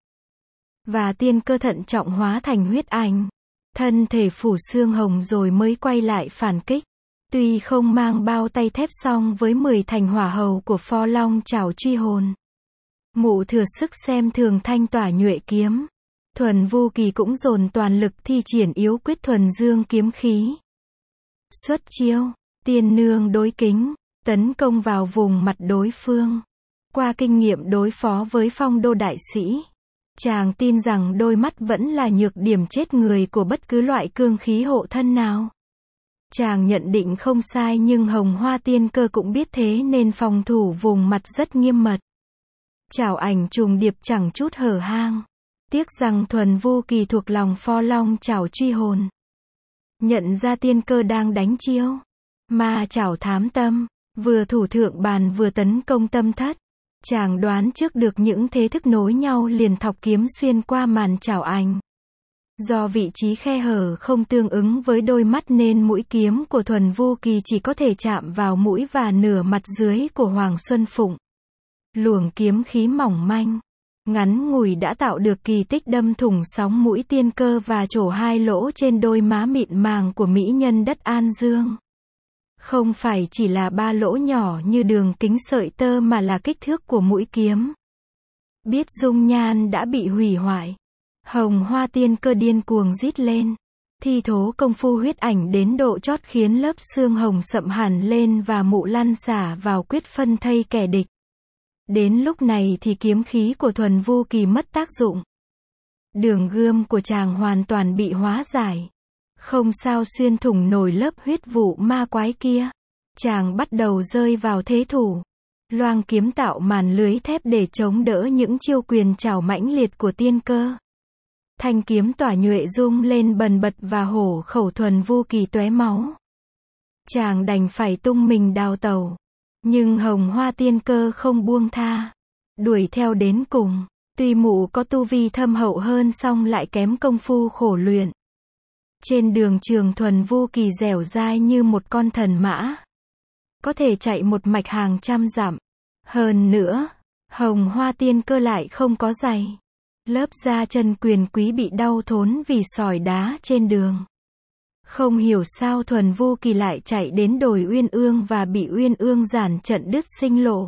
Và Tiên Cơ thận trọng hóa thành huyết ảnh, thân thể phủ xương hồng rồi mới quay lại phản kích. Tuy không mang bao tay thép song với mười thành hỏa hầu của Pho Long Chảo truy hồn, mụ thừa sức xem thường thanh tỏa nhuệ kiếm. Thuần Vu Kỳ cũng dồn toàn lực thi triển yếu quyết thuần dương kiếm khí. Xuất chiêu, tiên nương đối kính, tấn công vào vùng mặt đối phương. Qua kinh nghiệm đối phó với Phong Đô đại sĩ, chàng tin rằng đôi mắt vẫn là nhược điểm chết người của bất cứ loại cương khí hộ thân nào. Chàng nhận định không sai nhưng Hồng Hoa Tiên Cơ cũng biết thế nên phòng thủ vùng mặt rất nghiêm mật. Chảo ảnh trùng điệp chẳng chút hở hang. Tiếc rằng Thuần Vu Kỳ thuộc lòng Pho Long Chảo truy hồn. Nhận ra Tiên Cơ đang đánh chiêu, ma chảo thám tâm, vừa thủ thượng bàn vừa tấn công tâm thất. Chàng đoán trước được những thế thức nối nhau liền thọc kiếm xuyên qua màn chảo ảnh. Do vị trí khe hở không tương ứng với đôi mắt nên mũi kiếm của Thuần Vu Kỳ chỉ có thể chạm vào mũi và nửa mặt dưới của Hoàng Xuân Phụng. Luồng kiếm khí mỏng manh, ngắn ngủi đã tạo được kỳ tích đâm thủng sóng mũi Tiên Cơ và trổ hai lỗ trên đôi má mịn màng của mỹ nhân đất An Dương. Không phải chỉ là ba lỗ nhỏ như đường kính sợi tơ mà là kích thước của mũi kiếm. Biết dung nhan đã bị hủy hoại, Hồng Hoa Tiên Cơ điên cuồng rít lên. Thi thố công phu huyết ảnh đến độ chót khiến lớp xương hồng sậm hẳn lên và mụ lăn xả vào quyết phân thây kẻ địch. Đến lúc này thì kiếm khí của Thuần Vu Kỳ mất tác dụng. Đường gươm của chàng hoàn toàn bị hóa giải. Không sao xuyên thủng nổi lớp huyết vụ ma quái kia. Chàng bắt đầu rơi vào thế thủ. Loang kiếm tạo màn lưới thép để chống đỡ những chiêu quyền trảo mãnh liệt của Tiên Cơ. Thanh kiếm tỏa nhuệ rung lên bần bật và hổ khẩu Thuần Vu Kỳ tóe máu. Chàng đành phải tung mình đào tẩu. Nhưng Hồng Hoa Tiên Cơ không buông tha. Đuổi theo đến cùng. Tuy mụ có tu vi thâm hậu hơn song lại kém công phu khổ luyện. Trên đường trường Thuần Vu Kỳ dẻo dai như một con thần mã. Có thể chạy một mạch hàng trăm dặm. Hơn nữa, Hồng Hoa Tiên Cơ lại không có giày. Lớp da chân quyền quý bị đau thốn vì sỏi đá trên đường. Không hiểu sao Thuần Vu Kỳ lại chạy đến đồi Uyên Ương và bị Uyên Ương giản trận đứt sinh lộ.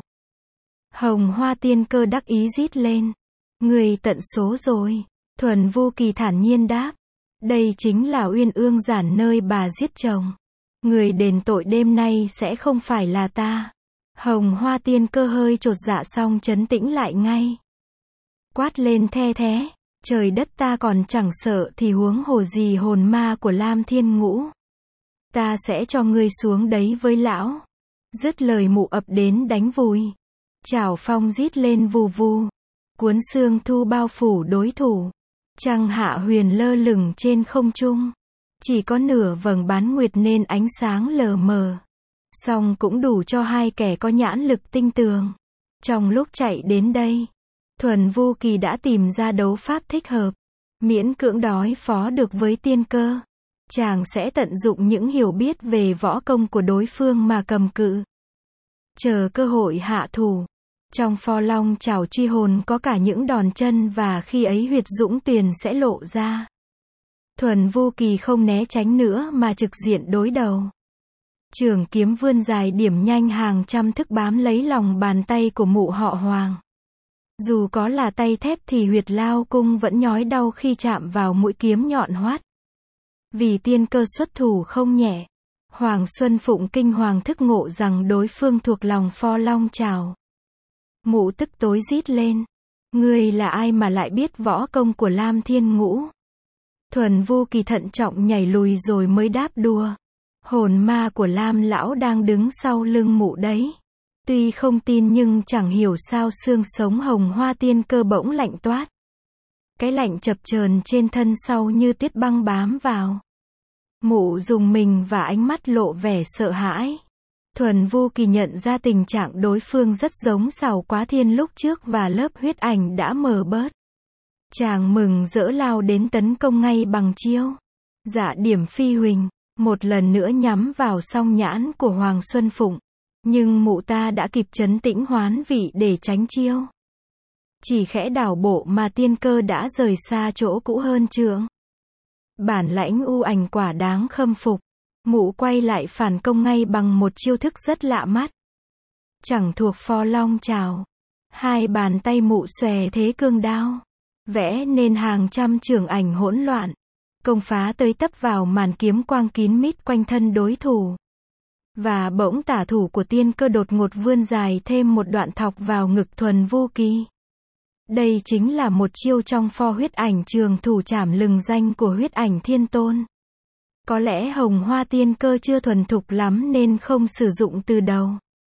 Hồng Hoa Tiên Cơ đắc ý rít lên. Người tận số rồi. Thuần Vu Kỳ thản nhiên đáp. Đây chính là Uyên Ương giản nơi bà giết chồng. Người đền tội đêm nay sẽ không phải là ta. Hồng Hoa Tiên Cơ hơi chột dạ xong trấn tĩnh lại ngay. Quát lên the thé. Trời đất ta còn chẳng sợ thì huống hồ gì hồn ma của Lam Thiên Ngũ. Ta sẽ cho ngươi xuống đấy với lão. Dứt lời mụ ập đến đánh vùi. Chảo phong rít lên vù vù. Cuốn sương thu bao phủ đối thủ. Trăng hạ huyền lơ lửng trên không trung. Chỉ có nửa vầng bán nguyệt nên ánh sáng lờ mờ. Song cũng đủ cho hai kẻ có nhãn lực tinh tường. Trong lúc chạy đến đây, Thuần Vu Kỳ đã tìm ra đấu pháp thích hợp. Miễn cưỡng đối phó được với Tiên Cơ. Chàng sẽ tận dụng những hiểu biết về võ công của đối phương mà cầm cự. Chờ cơ hội hạ thủ. Trong pho long chảo truy hồn có cả những đòn chân và khi ấy huyệt dũng tuyền sẽ lộ ra. Thuần Vu Kỳ không né tránh nữa mà trực diện đối đầu. Trường kiếm vươn dài điểm nhanh hàng trăm thức bám lấy lòng bàn tay của mụ họ Hoàng. Dù có là tay thép thì huyệt lao cung vẫn nhói đau khi chạm vào mũi kiếm nhọn hoắt. Vì Tiên Cơ xuất thủ không nhẹ, Hoàng Xuân Phụng kinh hoàng thức ngộ rằng đối phương thuộc lòng pho long chảo. Mụ tức tối rít lên. Ngươi là ai mà lại biết võ công của Lam Thiên Ngũ? Thuần Vu Kỳ thận trọng nhảy lùi rồi mới đáp đùa. Hồn ma của Lam lão đang đứng sau lưng mụ đấy. Tuy không tin nhưng chẳng hiểu sao xương sống Hồng Hoa Tiên Cơ bỗng lạnh toát. Cái lạnh chập chờn trên thân sau như tuyết băng bám vào. Mụ rùng mình và ánh mắt lộ vẻ sợ hãi. Thuần Vu Kỳ nhận ra tình trạng đối phương rất giống Sào Quá Thiên lúc trước và lớp huyết ảnh đã mờ bớt. Chàng mừng rỡ lao đến tấn công ngay bằng chiêu Dạ Điểm Phi Huỳnh, một lần nữa nhắm vào song nhãn của Hoàng Xuân Phụng. Nhưng mụ ta đã kịp trấn tĩnh hoán vị để tránh chiêu. Chỉ khẽ đảo bộ mà Tiên Cơ đã rời xa chỗ cũ hơn trượng. Bản lãnh u ảnh quả đáng khâm phục. Mụ quay lại phản công ngay bằng một chiêu thức rất lạ mắt. Chẳng thuộc pho long chảo. Hai bàn tay mụ xòe thế cương đao. Vẽ nên hàng trăm trường ảnh hỗn loạn. Công phá tới tấp vào màn kiếm quang kín mít quanh thân đối thủ. Và bỗng tả thủ của Tiên Cơ đột ngột vươn dài thêm một đoạn thọc vào ngực Thuần Vu Kỳ. Đây chính là một chiêu trong pho huyết ảnh trường thủ trảm lừng danh của huyết ảnh Thiên Tôn. Có lẽ Hồng Hoa Tiên Cơ chưa thuần thục lắm nên không sử dụng từ đầu.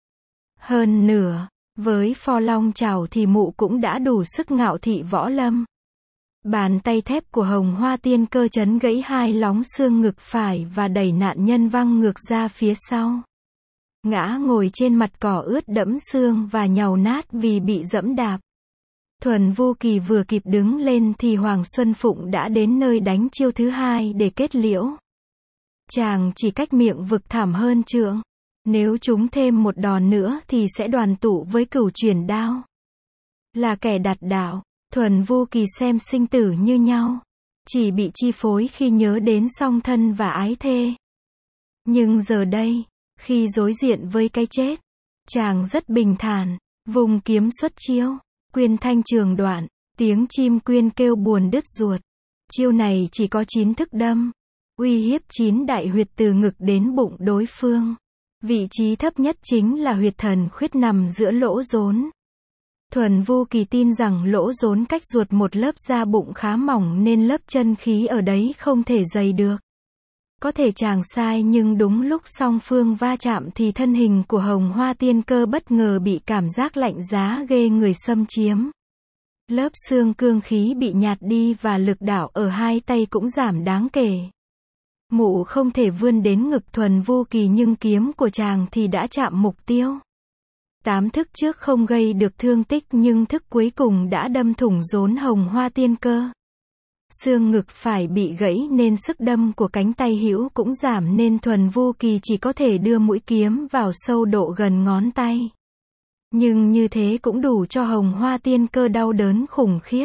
Hơn nữa, với pho long chảo thì mụ cũng đã đủ sức ngạo thị võ lâm. Bàn tay thép của Hồng Hoa Tiên Cơ chấn gãy hai lóng xương ngực phải và đẩy nạn nhân văng ngược ra phía sau. Ngã ngồi trên mặt cỏ ướt đẫm xương và nhàu nát vì bị dẫm đạp. Thuần Vu Kỳ vừa kịp đứng lên thì Hoàng Xuân Phụng đã đến nơi đánh chiêu thứ hai để kết liễu. Chàng chỉ cách miệng vực thẳm hơn trượng. Nếu trúng thêm một đòn nữa thì sẽ đoàn tụ với Cửu Chuyển Đao. Là kẻ đạt đạo, Thuần Vu Kỳ xem sinh tử như nhau. Chỉ bị chi phối khi nhớ đến song thân và ái thê. Nhưng giờ đây, khi đối diện với cái chết, chàng rất bình thản, vùng kiếm xuất chiêu, quyên thanh trường đoạn, tiếng chim quyên kêu buồn đứt ruột. Chiêu này chỉ có chín thức đâm. uy hiếp chín đại huyệt từ ngực đến bụng đối phương. Vị trí thấp nhất chính là huyệt thần khuyết nằm giữa lỗ rốn. Thuần Vu Kỳ tin rằng lỗ rốn cách ruột một lớp da bụng khá mỏng nên lớp chân khí ở đấy không thể dày được. Có thể chàng sai nhưng đúng lúc song phương va chạm thì thân hình của Hồng Hoa Tiên Cơ bất ngờ bị cảm giác lạnh giá ghê người xâm chiếm. Lớp xương cương khí bị nhạt đi và lực đạo ở hai tay cũng giảm đáng kể. Mụ không thể vươn đến ngực Thuần Vu Kỳ nhưng kiếm của chàng thì đã chạm mục tiêu. Tám thức trước không gây được thương tích nhưng thức cuối cùng đã đâm thủng rốn Hồng Hoa Tiên Cơ. Xương ngực phải bị gãy nên sức đâm của cánh tay hữu cũng giảm nên Thuần Vu Kỳ chỉ có thể đưa mũi kiếm vào sâu độ gần ngón tay. Nhưng như thế cũng đủ cho Hồng Hoa Tiên Cơ đau đớn khủng khiếp.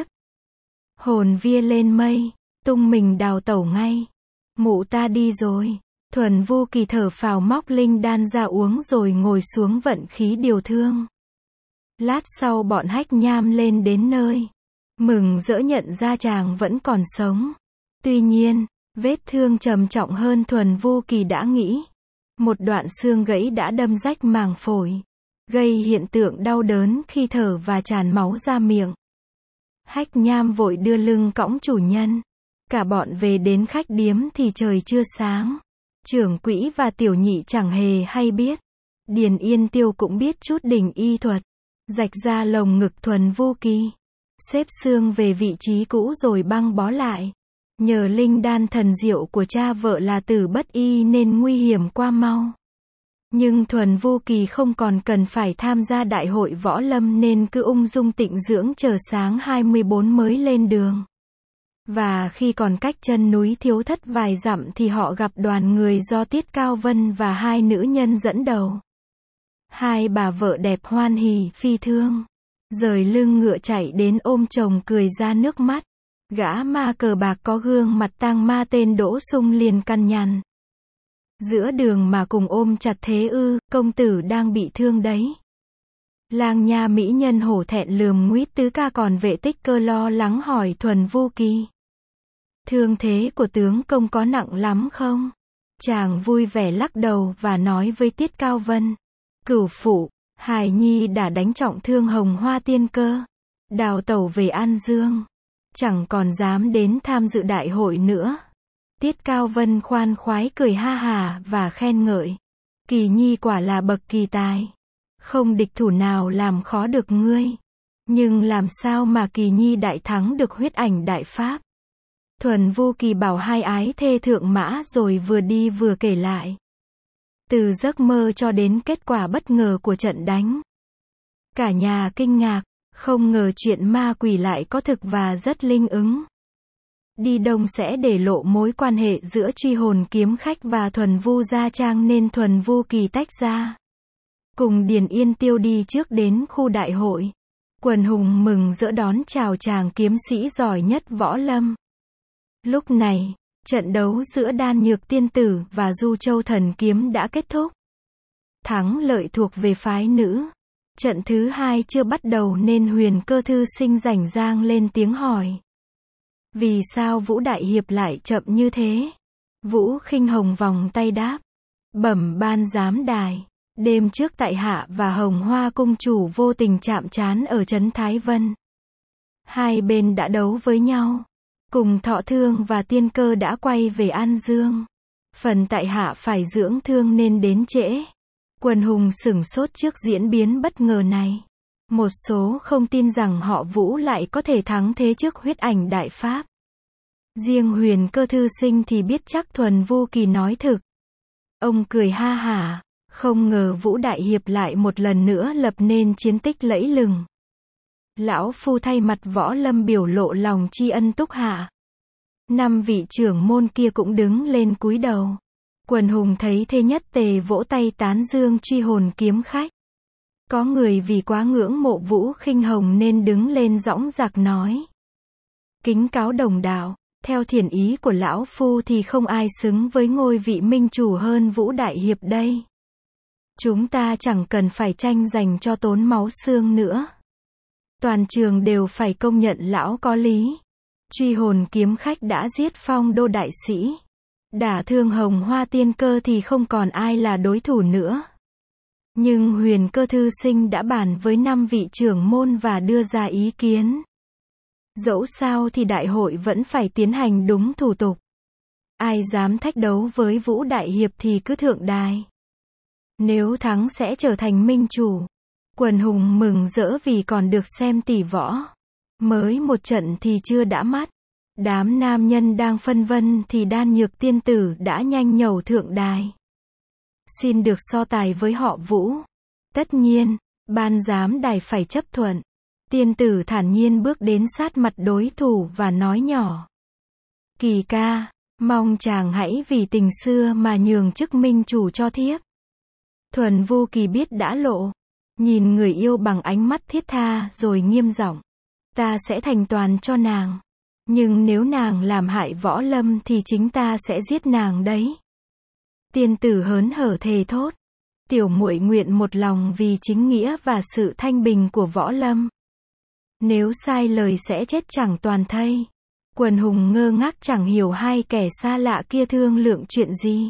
Hồn vía lên mây, tung mình đào tẩu ngay. Mụ ta đi rồi. Thuần Vu Kỳ thở phào móc linh đan ra uống rồi ngồi xuống vận khí điều thương. Lát sau bọn Hách Nham lên đến nơi. Mừng rỡ nhận ra chàng vẫn còn sống. Tuy nhiên, vết thương trầm trọng hơn Thuần Vu Kỳ đã nghĩ. Một đoạn xương gãy đã đâm rách màng phổi, gây hiện tượng đau đớn khi thở và tràn máu ra miệng. Hách Nham vội đưa lưng cõng chủ nhân. Cả bọn về đến khách điếm thì trời chưa sáng. Trưởng quỹ và tiểu nhị chẳng hề hay biết. Điền Yên Tiêu cũng biết chút đình y thuật. Rạch ra lồng ngực Thuần Vu Kỳ. Xếp xương về vị trí cũ rồi băng bó lại. Nhờ linh đan thần diệu của cha vợ là Tử Bất Y nên nguy hiểm qua mau. Nhưng Thuần Vu Kỳ không còn cần phải tham gia đại hội võ lâm nên cứ ung dung tịnh dưỡng chờ sáng hai mươi bốn mới lên đường. Và khi còn cách chân núi Thiếu Thất vài dặm thì họ gặp đoàn người do Tiết Cao Vân và hai nữ nhân dẫn đầu. Hai bà vợ đẹp hoan hỉ phi thương. Rời lưng ngựa chạy đến ôm chồng cười ra nước mắt. Gã ma cờ bạc có gương mặt tang ma tên Đỗ Sung liền căn nhằn. Giữa đường mà cùng ôm chặt thế ư, công tử đang bị thương đấy. Lang nha mỹ nhân hổ thẹn lườm nguýt tứ ca, còn vệ Tích Cơ lo lắng hỏi Thuần Vu Kỳ. Thương thế của tướng công có nặng lắm không? Chàng vui vẻ lắc đầu và nói với Tiết Cao Vân. Cửu phụ, Hải Nhi đã đánh trọng thương Hồng Hoa Tiên Cơ. Đào tẩu về An Dương. Chẳng còn dám đến tham dự đại hội nữa. Tiết Cao Vân khoan khoái cười ha hà và khen ngợi. Kỳ Nhi quả là bậc kỳ tài. Không địch thủ nào làm khó được ngươi. Nhưng làm sao mà Kỳ Nhi đại thắng được huyết ảnh đại pháp? Thuần Vu Kỳ bảo hai ái thê thượng mã rồi vừa đi vừa kể lại. Từ giấc mơ cho đến kết quả bất ngờ của trận đánh. Cả nhà kinh ngạc, không ngờ chuyện ma quỷ lại có thực và rất linh ứng. Đi đông sẽ để lộ mối quan hệ giữa Truy Hồn Kiếm Khách và Thuần Vu Gia Trang nên Thuần Vu Kỳ tách ra. Cùng Điền Yên Tiêu đi trước đến khu đại hội. Quần hùng mừng rỡ đón chào chàng kiếm sĩ giỏi nhất võ lâm. Lúc này, trận đấu giữa Đan Nhược Tiên Tử và Du Châu Thần Kiếm đã kết thúc. Thắng lợi thuộc về phái nữ. Trận thứ hai chưa bắt đầu nên Huyền Cơ thư sinh rảnh rang lên tiếng hỏi. Vì sao Vũ Đại Hiệp lại chậm như thế? Vũ Khinh Hồng vòng tay đáp. Bẩm ban giám đài. Đêm trước tại hạ và Hồng Hoa cung chủ vô tình chạm trán ở trấn Thái Vân. Hai bên đã đấu với nhau. Cùng Thọ Thương và Tiên Cơ đã quay về An Dương. Phần tại hạ phải dưỡng thương nên đến trễ. Quần hùng sửng sốt trước diễn biến bất ngờ này. Một số không tin rằng họ Vũ lại có thể thắng thế trước huyết ảnh đại pháp. Riêng Huyền Cơ thư sinh thì biết chắc Thuần Vu Kỳ nói thực. Ông cười ha hả, không ngờ Vũ Đại Hiệp lại một lần nữa lập nên chiến tích lẫy lừng. Lão phu thay mặt võ lâm biểu lộ lòng tri ân túc hạ. Năm vị trưởng môn kia cũng đứng lên cúi đầu. Quần hùng thấy thế nhất tề vỗ tay tán dương Truy Hồn Kiếm Khách. Có người vì quá ngưỡng mộ Vũ Khinh Hồng nên đứng lên dõng dạc nói. Kính cáo đồng đạo, theo thiện ý của lão phu thì không ai xứng với ngôi vị minh chủ hơn Vũ Đại Hiệp đây. Chúng ta chẳng cần phải tranh giành cho tốn máu xương nữa. Toàn trường đều phải công nhận lão có lý. Truy Hồn Kiếm Khách đã giết Phong Đô đại sĩ. Đả thương Hồng Hoa Tiên Cơ thì không còn ai là đối thủ nữa. Nhưng Huyền Cơ thư sinh đã bàn với năm vị trưởng môn và đưa ra ý kiến. Dẫu sao thì đại hội vẫn phải tiến hành đúng thủ tục. Ai dám thách đấu với Vũ Đại Hiệp thì cứ thượng đài. Nếu thắng sẽ trở thành minh chủ. Quần hùng mừng rỡ vì còn được xem tỷ võ. Mới một trận thì chưa đã mắt. Đám nam nhân đang phân vân thì Đan Nhược tiên tử đã nhanh nhẩu thượng đài. Xin được so tài với họ Vũ. Tất nhiên, ban giám đài phải chấp thuận. Tiên tử thản nhiên bước đến sát mặt đối thủ và nói nhỏ. Kỳ ca, mong chàng hãy vì tình xưa mà nhường chức minh chủ cho thiếp. Thuần Vu Kỳ biết đã lộ. Nhìn người yêu bằng ánh mắt thiết tha rồi nghiêm giọng. Ta sẽ thành toàn cho nàng. Nhưng nếu nàng làm hại Võ Lâm thì chính ta sẽ giết nàng đấy. Tiên tử hớn hở thề thốt. Tiểu muội nguyện một lòng vì chính nghĩa và sự thanh bình của Võ Lâm. Nếu sai lời sẽ chết chẳng toàn thây. Quần hùng ngơ ngác chẳng hiểu hai kẻ xa lạ kia thương lượng chuyện gì.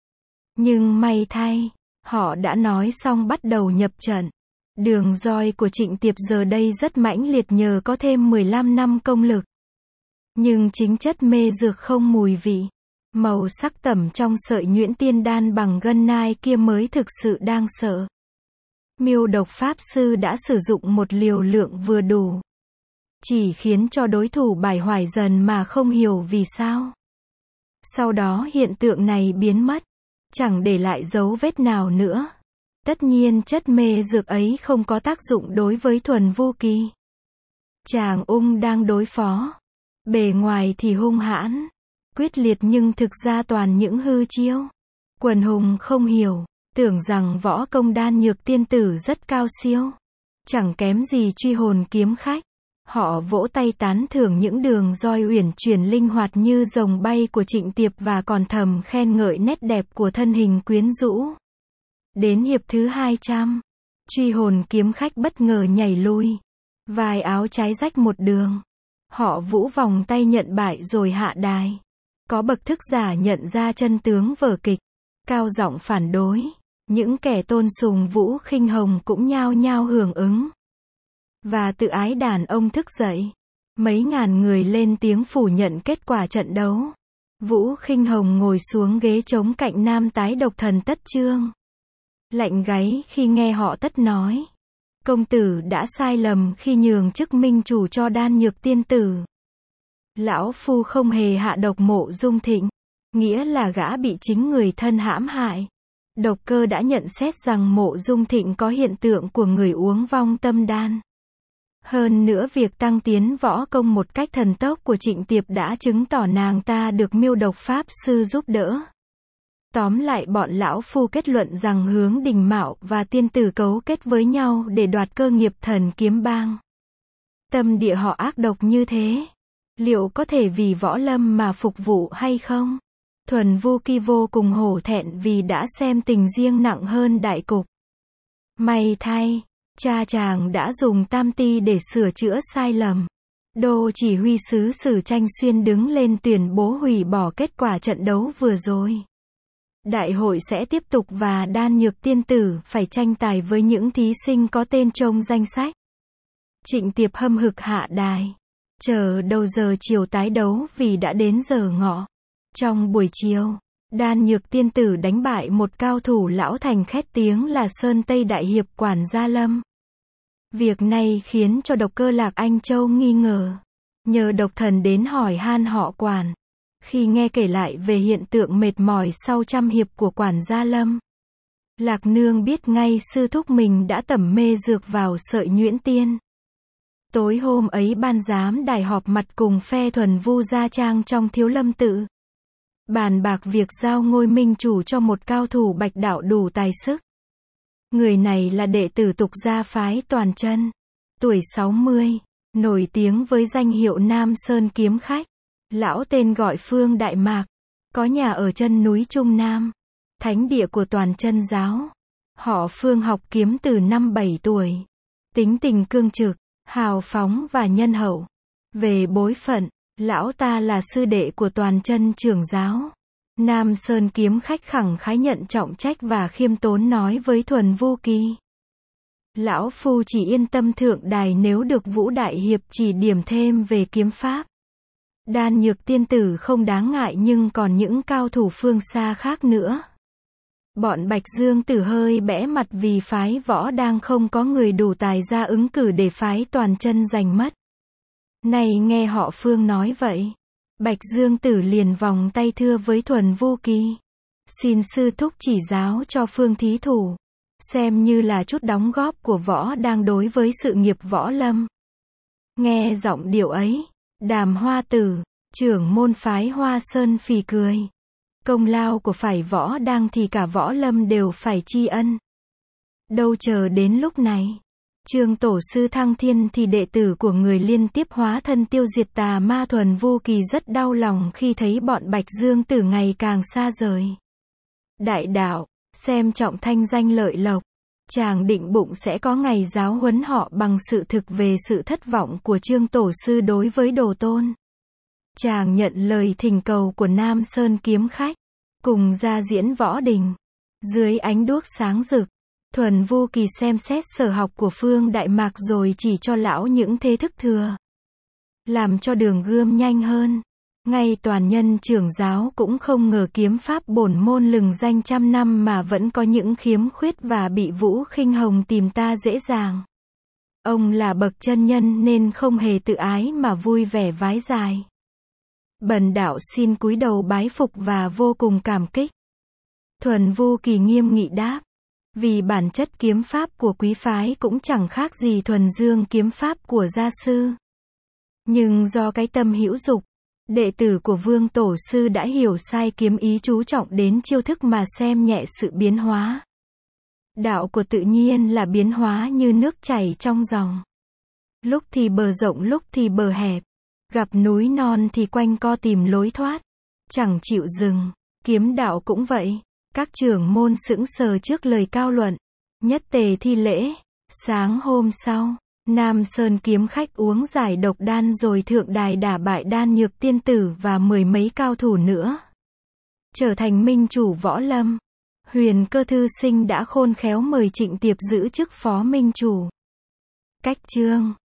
Nhưng may thay, họ đã nói xong bắt đầu nhập trận. Đường roi của Trịnh Tiệp giờ đây rất mãnh liệt nhờ có thêm mười lăm năm công lực. Nhưng chính chất mê dược không mùi vị. Màu sắc tẩm trong sợi nhuyễn tiên đan bằng gân nai kia mới thực sự đáng sợ. Miêu độc pháp sư đã sử dụng một liều lượng vừa đủ. Chỉ khiến cho đối thủ bài hoài dần mà không hiểu vì sao. Sau đó hiện tượng này biến mất. Chẳng để lại dấu vết nào nữa. Tất nhiên chất mê dược ấy không có tác dụng đối với Thuần Vu Kỳ. Chàng ung đang đối phó. Bề ngoài thì hung hãn, quyết liệt nhưng thực ra toàn những hư chiêu. Quần hùng không hiểu, tưởng rằng võ công Đan Nhược tiên tử rất cao siêu. Chẳng kém gì truy hồn kiếm khách. Họ vỗ tay tán thưởng những đường roi uyển chuyển linh hoạt như rồng bay của Trịnh Tiệp và còn thầm khen ngợi nét đẹp của thân hình quyến rũ. Đến hiệp thứ hai trăm, truy hồn kiếm khách bất ngờ nhảy lui. Vai áo trái rách một đường. Họ Vũ vòng tay nhận bại rồi hạ đài. Có bậc thức giả nhận ra chân tướng vở kịch. Cao giọng phản đối. Những kẻ tôn sùng Vũ Khinh Hồng cũng nhao nhao hưởng ứng. Và tự ái đàn ông thức dậy. Mấy ngàn người lên tiếng phủ nhận kết quả trận đấu. Vũ Khinh Hồng ngồi xuống ghế trống cạnh nam tái độc thần Tất Trương. Lạnh gáy khi nghe họ Tất nói. Công tử đã sai lầm khi nhường chức minh chủ cho Đan Nhược tiên tử. Lão phu không hề hạ độc Mộ Dung Thịnh. Nghĩa là gã bị chính người thân hãm hại. Độc Cơ đã nhận xét rằng Mộ Dung Thịnh có hiện tượng của người uống vong tâm đan. Hơn nữa việc tăng tiến võ công một cách thần tốc của Trịnh Tiệp đã chứng tỏ nàng ta được Miêu độc pháp sư giúp đỡ. Tóm lại bọn lão phu kết luận rằng Hướng Đình Mạo và tiên tử cấu kết với nhau để đoạt cơ nghiệp Thần Kiếm Bang. Tâm địa họ ác độc như thế. Liệu có thể vì Võ Lâm mà phục vụ hay không? Thuần Vu Kỳ vô cùng hổ thẹn vì đã xem tình riêng nặng hơn đại cục. May thay, cha chàng đã dùng tam ti để sửa chữa sai lầm. Đô chỉ huy sứ Sử Tranh Xuyên đứng lên tuyên bố hủy bỏ kết quả trận đấu vừa rồi. Đại hội sẽ tiếp tục và Đan Nhược tiên tử phải tranh tài với những thí sinh có tên trong danh sách. Trịnh Tiệp hâm hực hạ đài. Chờ đầu giờ chiều tái đấu vì đã đến giờ ngọ. Trong buổi chiều, Đan Nhược tiên tử đánh bại một cao thủ lão thành khét tiếng là Sơn Tây Đại Hiệp Quản Gia Lâm. Việc này khiến cho Độc Cơ Lạc Anh Châu nghi ngờ. Nhờ độc thần đến hỏi han họ Quản. Khi nghe kể lại về hiện tượng mệt mỏi sau trăm hiệp của Quản Gia Lâm, Lạc Nương biết ngay sư thúc mình đã tẩm mê dược vào sợi nhuyễn tiên. Tối hôm ấy ban giám đài họp mặt cùng phe Thuần Vu gia trang trong Thiếu Lâm tự. Bàn bạc việc giao ngôi minh chủ cho một cao thủ bạch đạo đủ tài sức. Người này là đệ tử tục gia phái Toàn Chân. Tuổi sáu mươi, nổi tiếng với danh hiệu Nam Sơn Kiếm Khách. Lão tên gọi Phương Đại Mạc. Có nhà ở chân núi Trung Nam. Thánh địa của Toàn Chân giáo. Họ Phương học kiếm từ năm bảy tuổi. Tính tình cương trực, hào phóng và nhân hậu. Về bối phận, lão ta là sư đệ của Toàn Chân trưởng giáo. Nam Sơn kiếm khách khẳng khái nhận trọng trách và khiêm tốn nói với Thuần Vu Kỳ. Lão Phu chỉ yên tâm thượng đài nếu được Vũ Đại Hiệp chỉ điểm thêm về kiếm pháp. Đan Nhược tiên tử không đáng ngại nhưng còn những cao thủ phương xa khác nữa. Bọn Bạch Dương Tử hơi bẽ mặt vì phái võ đang không có người đủ tài ra ứng cử để phái toàn chân giành mất. Này nghe họ Phương nói vậy. Bạch Dương Tử liền vòng tay thưa với Thuần Vu Kỳ. Xin sư thúc chỉ giáo cho Phương thí thủ. Xem như là chút đóng góp của võ đang đối với sự nghiệp võ lâm. Nghe giọng điệu ấy, Đàm Hoa Tử, trưởng môn phái Hoa Sơn phì cười. Công lao của phải võ đang thì cả võ lâm đều phải tri ân. Đâu chờ đến lúc này. Trương tổ sư thăng thiên thì đệ tử của người liên tiếp hóa thân tiêu diệt tà ma. Thuần Vu Kỳ rất đau lòng khi thấy bọn Bạch Dương Tử ngày càng xa rời. Đại đạo, xem trọng thanh danh lợi lộc. Chàng định bụng sẽ có ngày giáo huấn họ bằng sự thực về sự thất vọng của Trương tổ sư đối với đồ tôn. Chàng nhận lời thỉnh cầu của Nam Sơn kiếm khách, cùng ra diễn võ đình. Dưới ánh đuốc sáng rực, Thuần Vu Kỳ xem xét sở học của Phương Đại Mạc rồi chỉ cho lão những thế thức thừa. Làm cho đường gươm nhanh hơn. Ngay toàn nhân trưởng giáo cũng không ngờ kiếm pháp bổn môn lừng danh trăm năm mà vẫn có những khiếm khuyết và bị Vũ Khinh Hồng tìm ta dễ dàng. Ông là bậc chân nhân nên không hề tự ái mà vui vẻ vái dài. Bần đạo xin cúi đầu bái phục và vô cùng cảm kích. Thuần Vu Kỳ nghiêm nghị đáp. Vì bản chất kiếm pháp của quý phái cũng chẳng khác gì thuần dương kiếm pháp của gia sư. Nhưng do cái tâm hữu dục, đệ tử của Vương Tổ Sư đã hiểu sai kiếm ý chú trọng đến chiêu thức mà xem nhẹ sự biến hóa. Đạo của tự nhiên là biến hóa như nước chảy trong dòng. Lúc thì bờ rộng lúc thì bờ hẹp. Gặp núi non thì quanh co tìm lối thoát. Chẳng chịu dừng. Kiếm đạo cũng vậy. Các trưởng môn sững sờ trước lời cao luận. Nhất tề thi lễ. Sáng hôm sau, Nam Sơn kiếm khách uống giải độc đan rồi thượng đài đả bại Đan Nhược tiên tử và mười mấy cao thủ nữa. Trở thành minh chủ võ lâm. Huyền Cơ thư sinh đã khôn khéo mời Trịnh Tiệp giữ chức phó minh chủ. Cách chương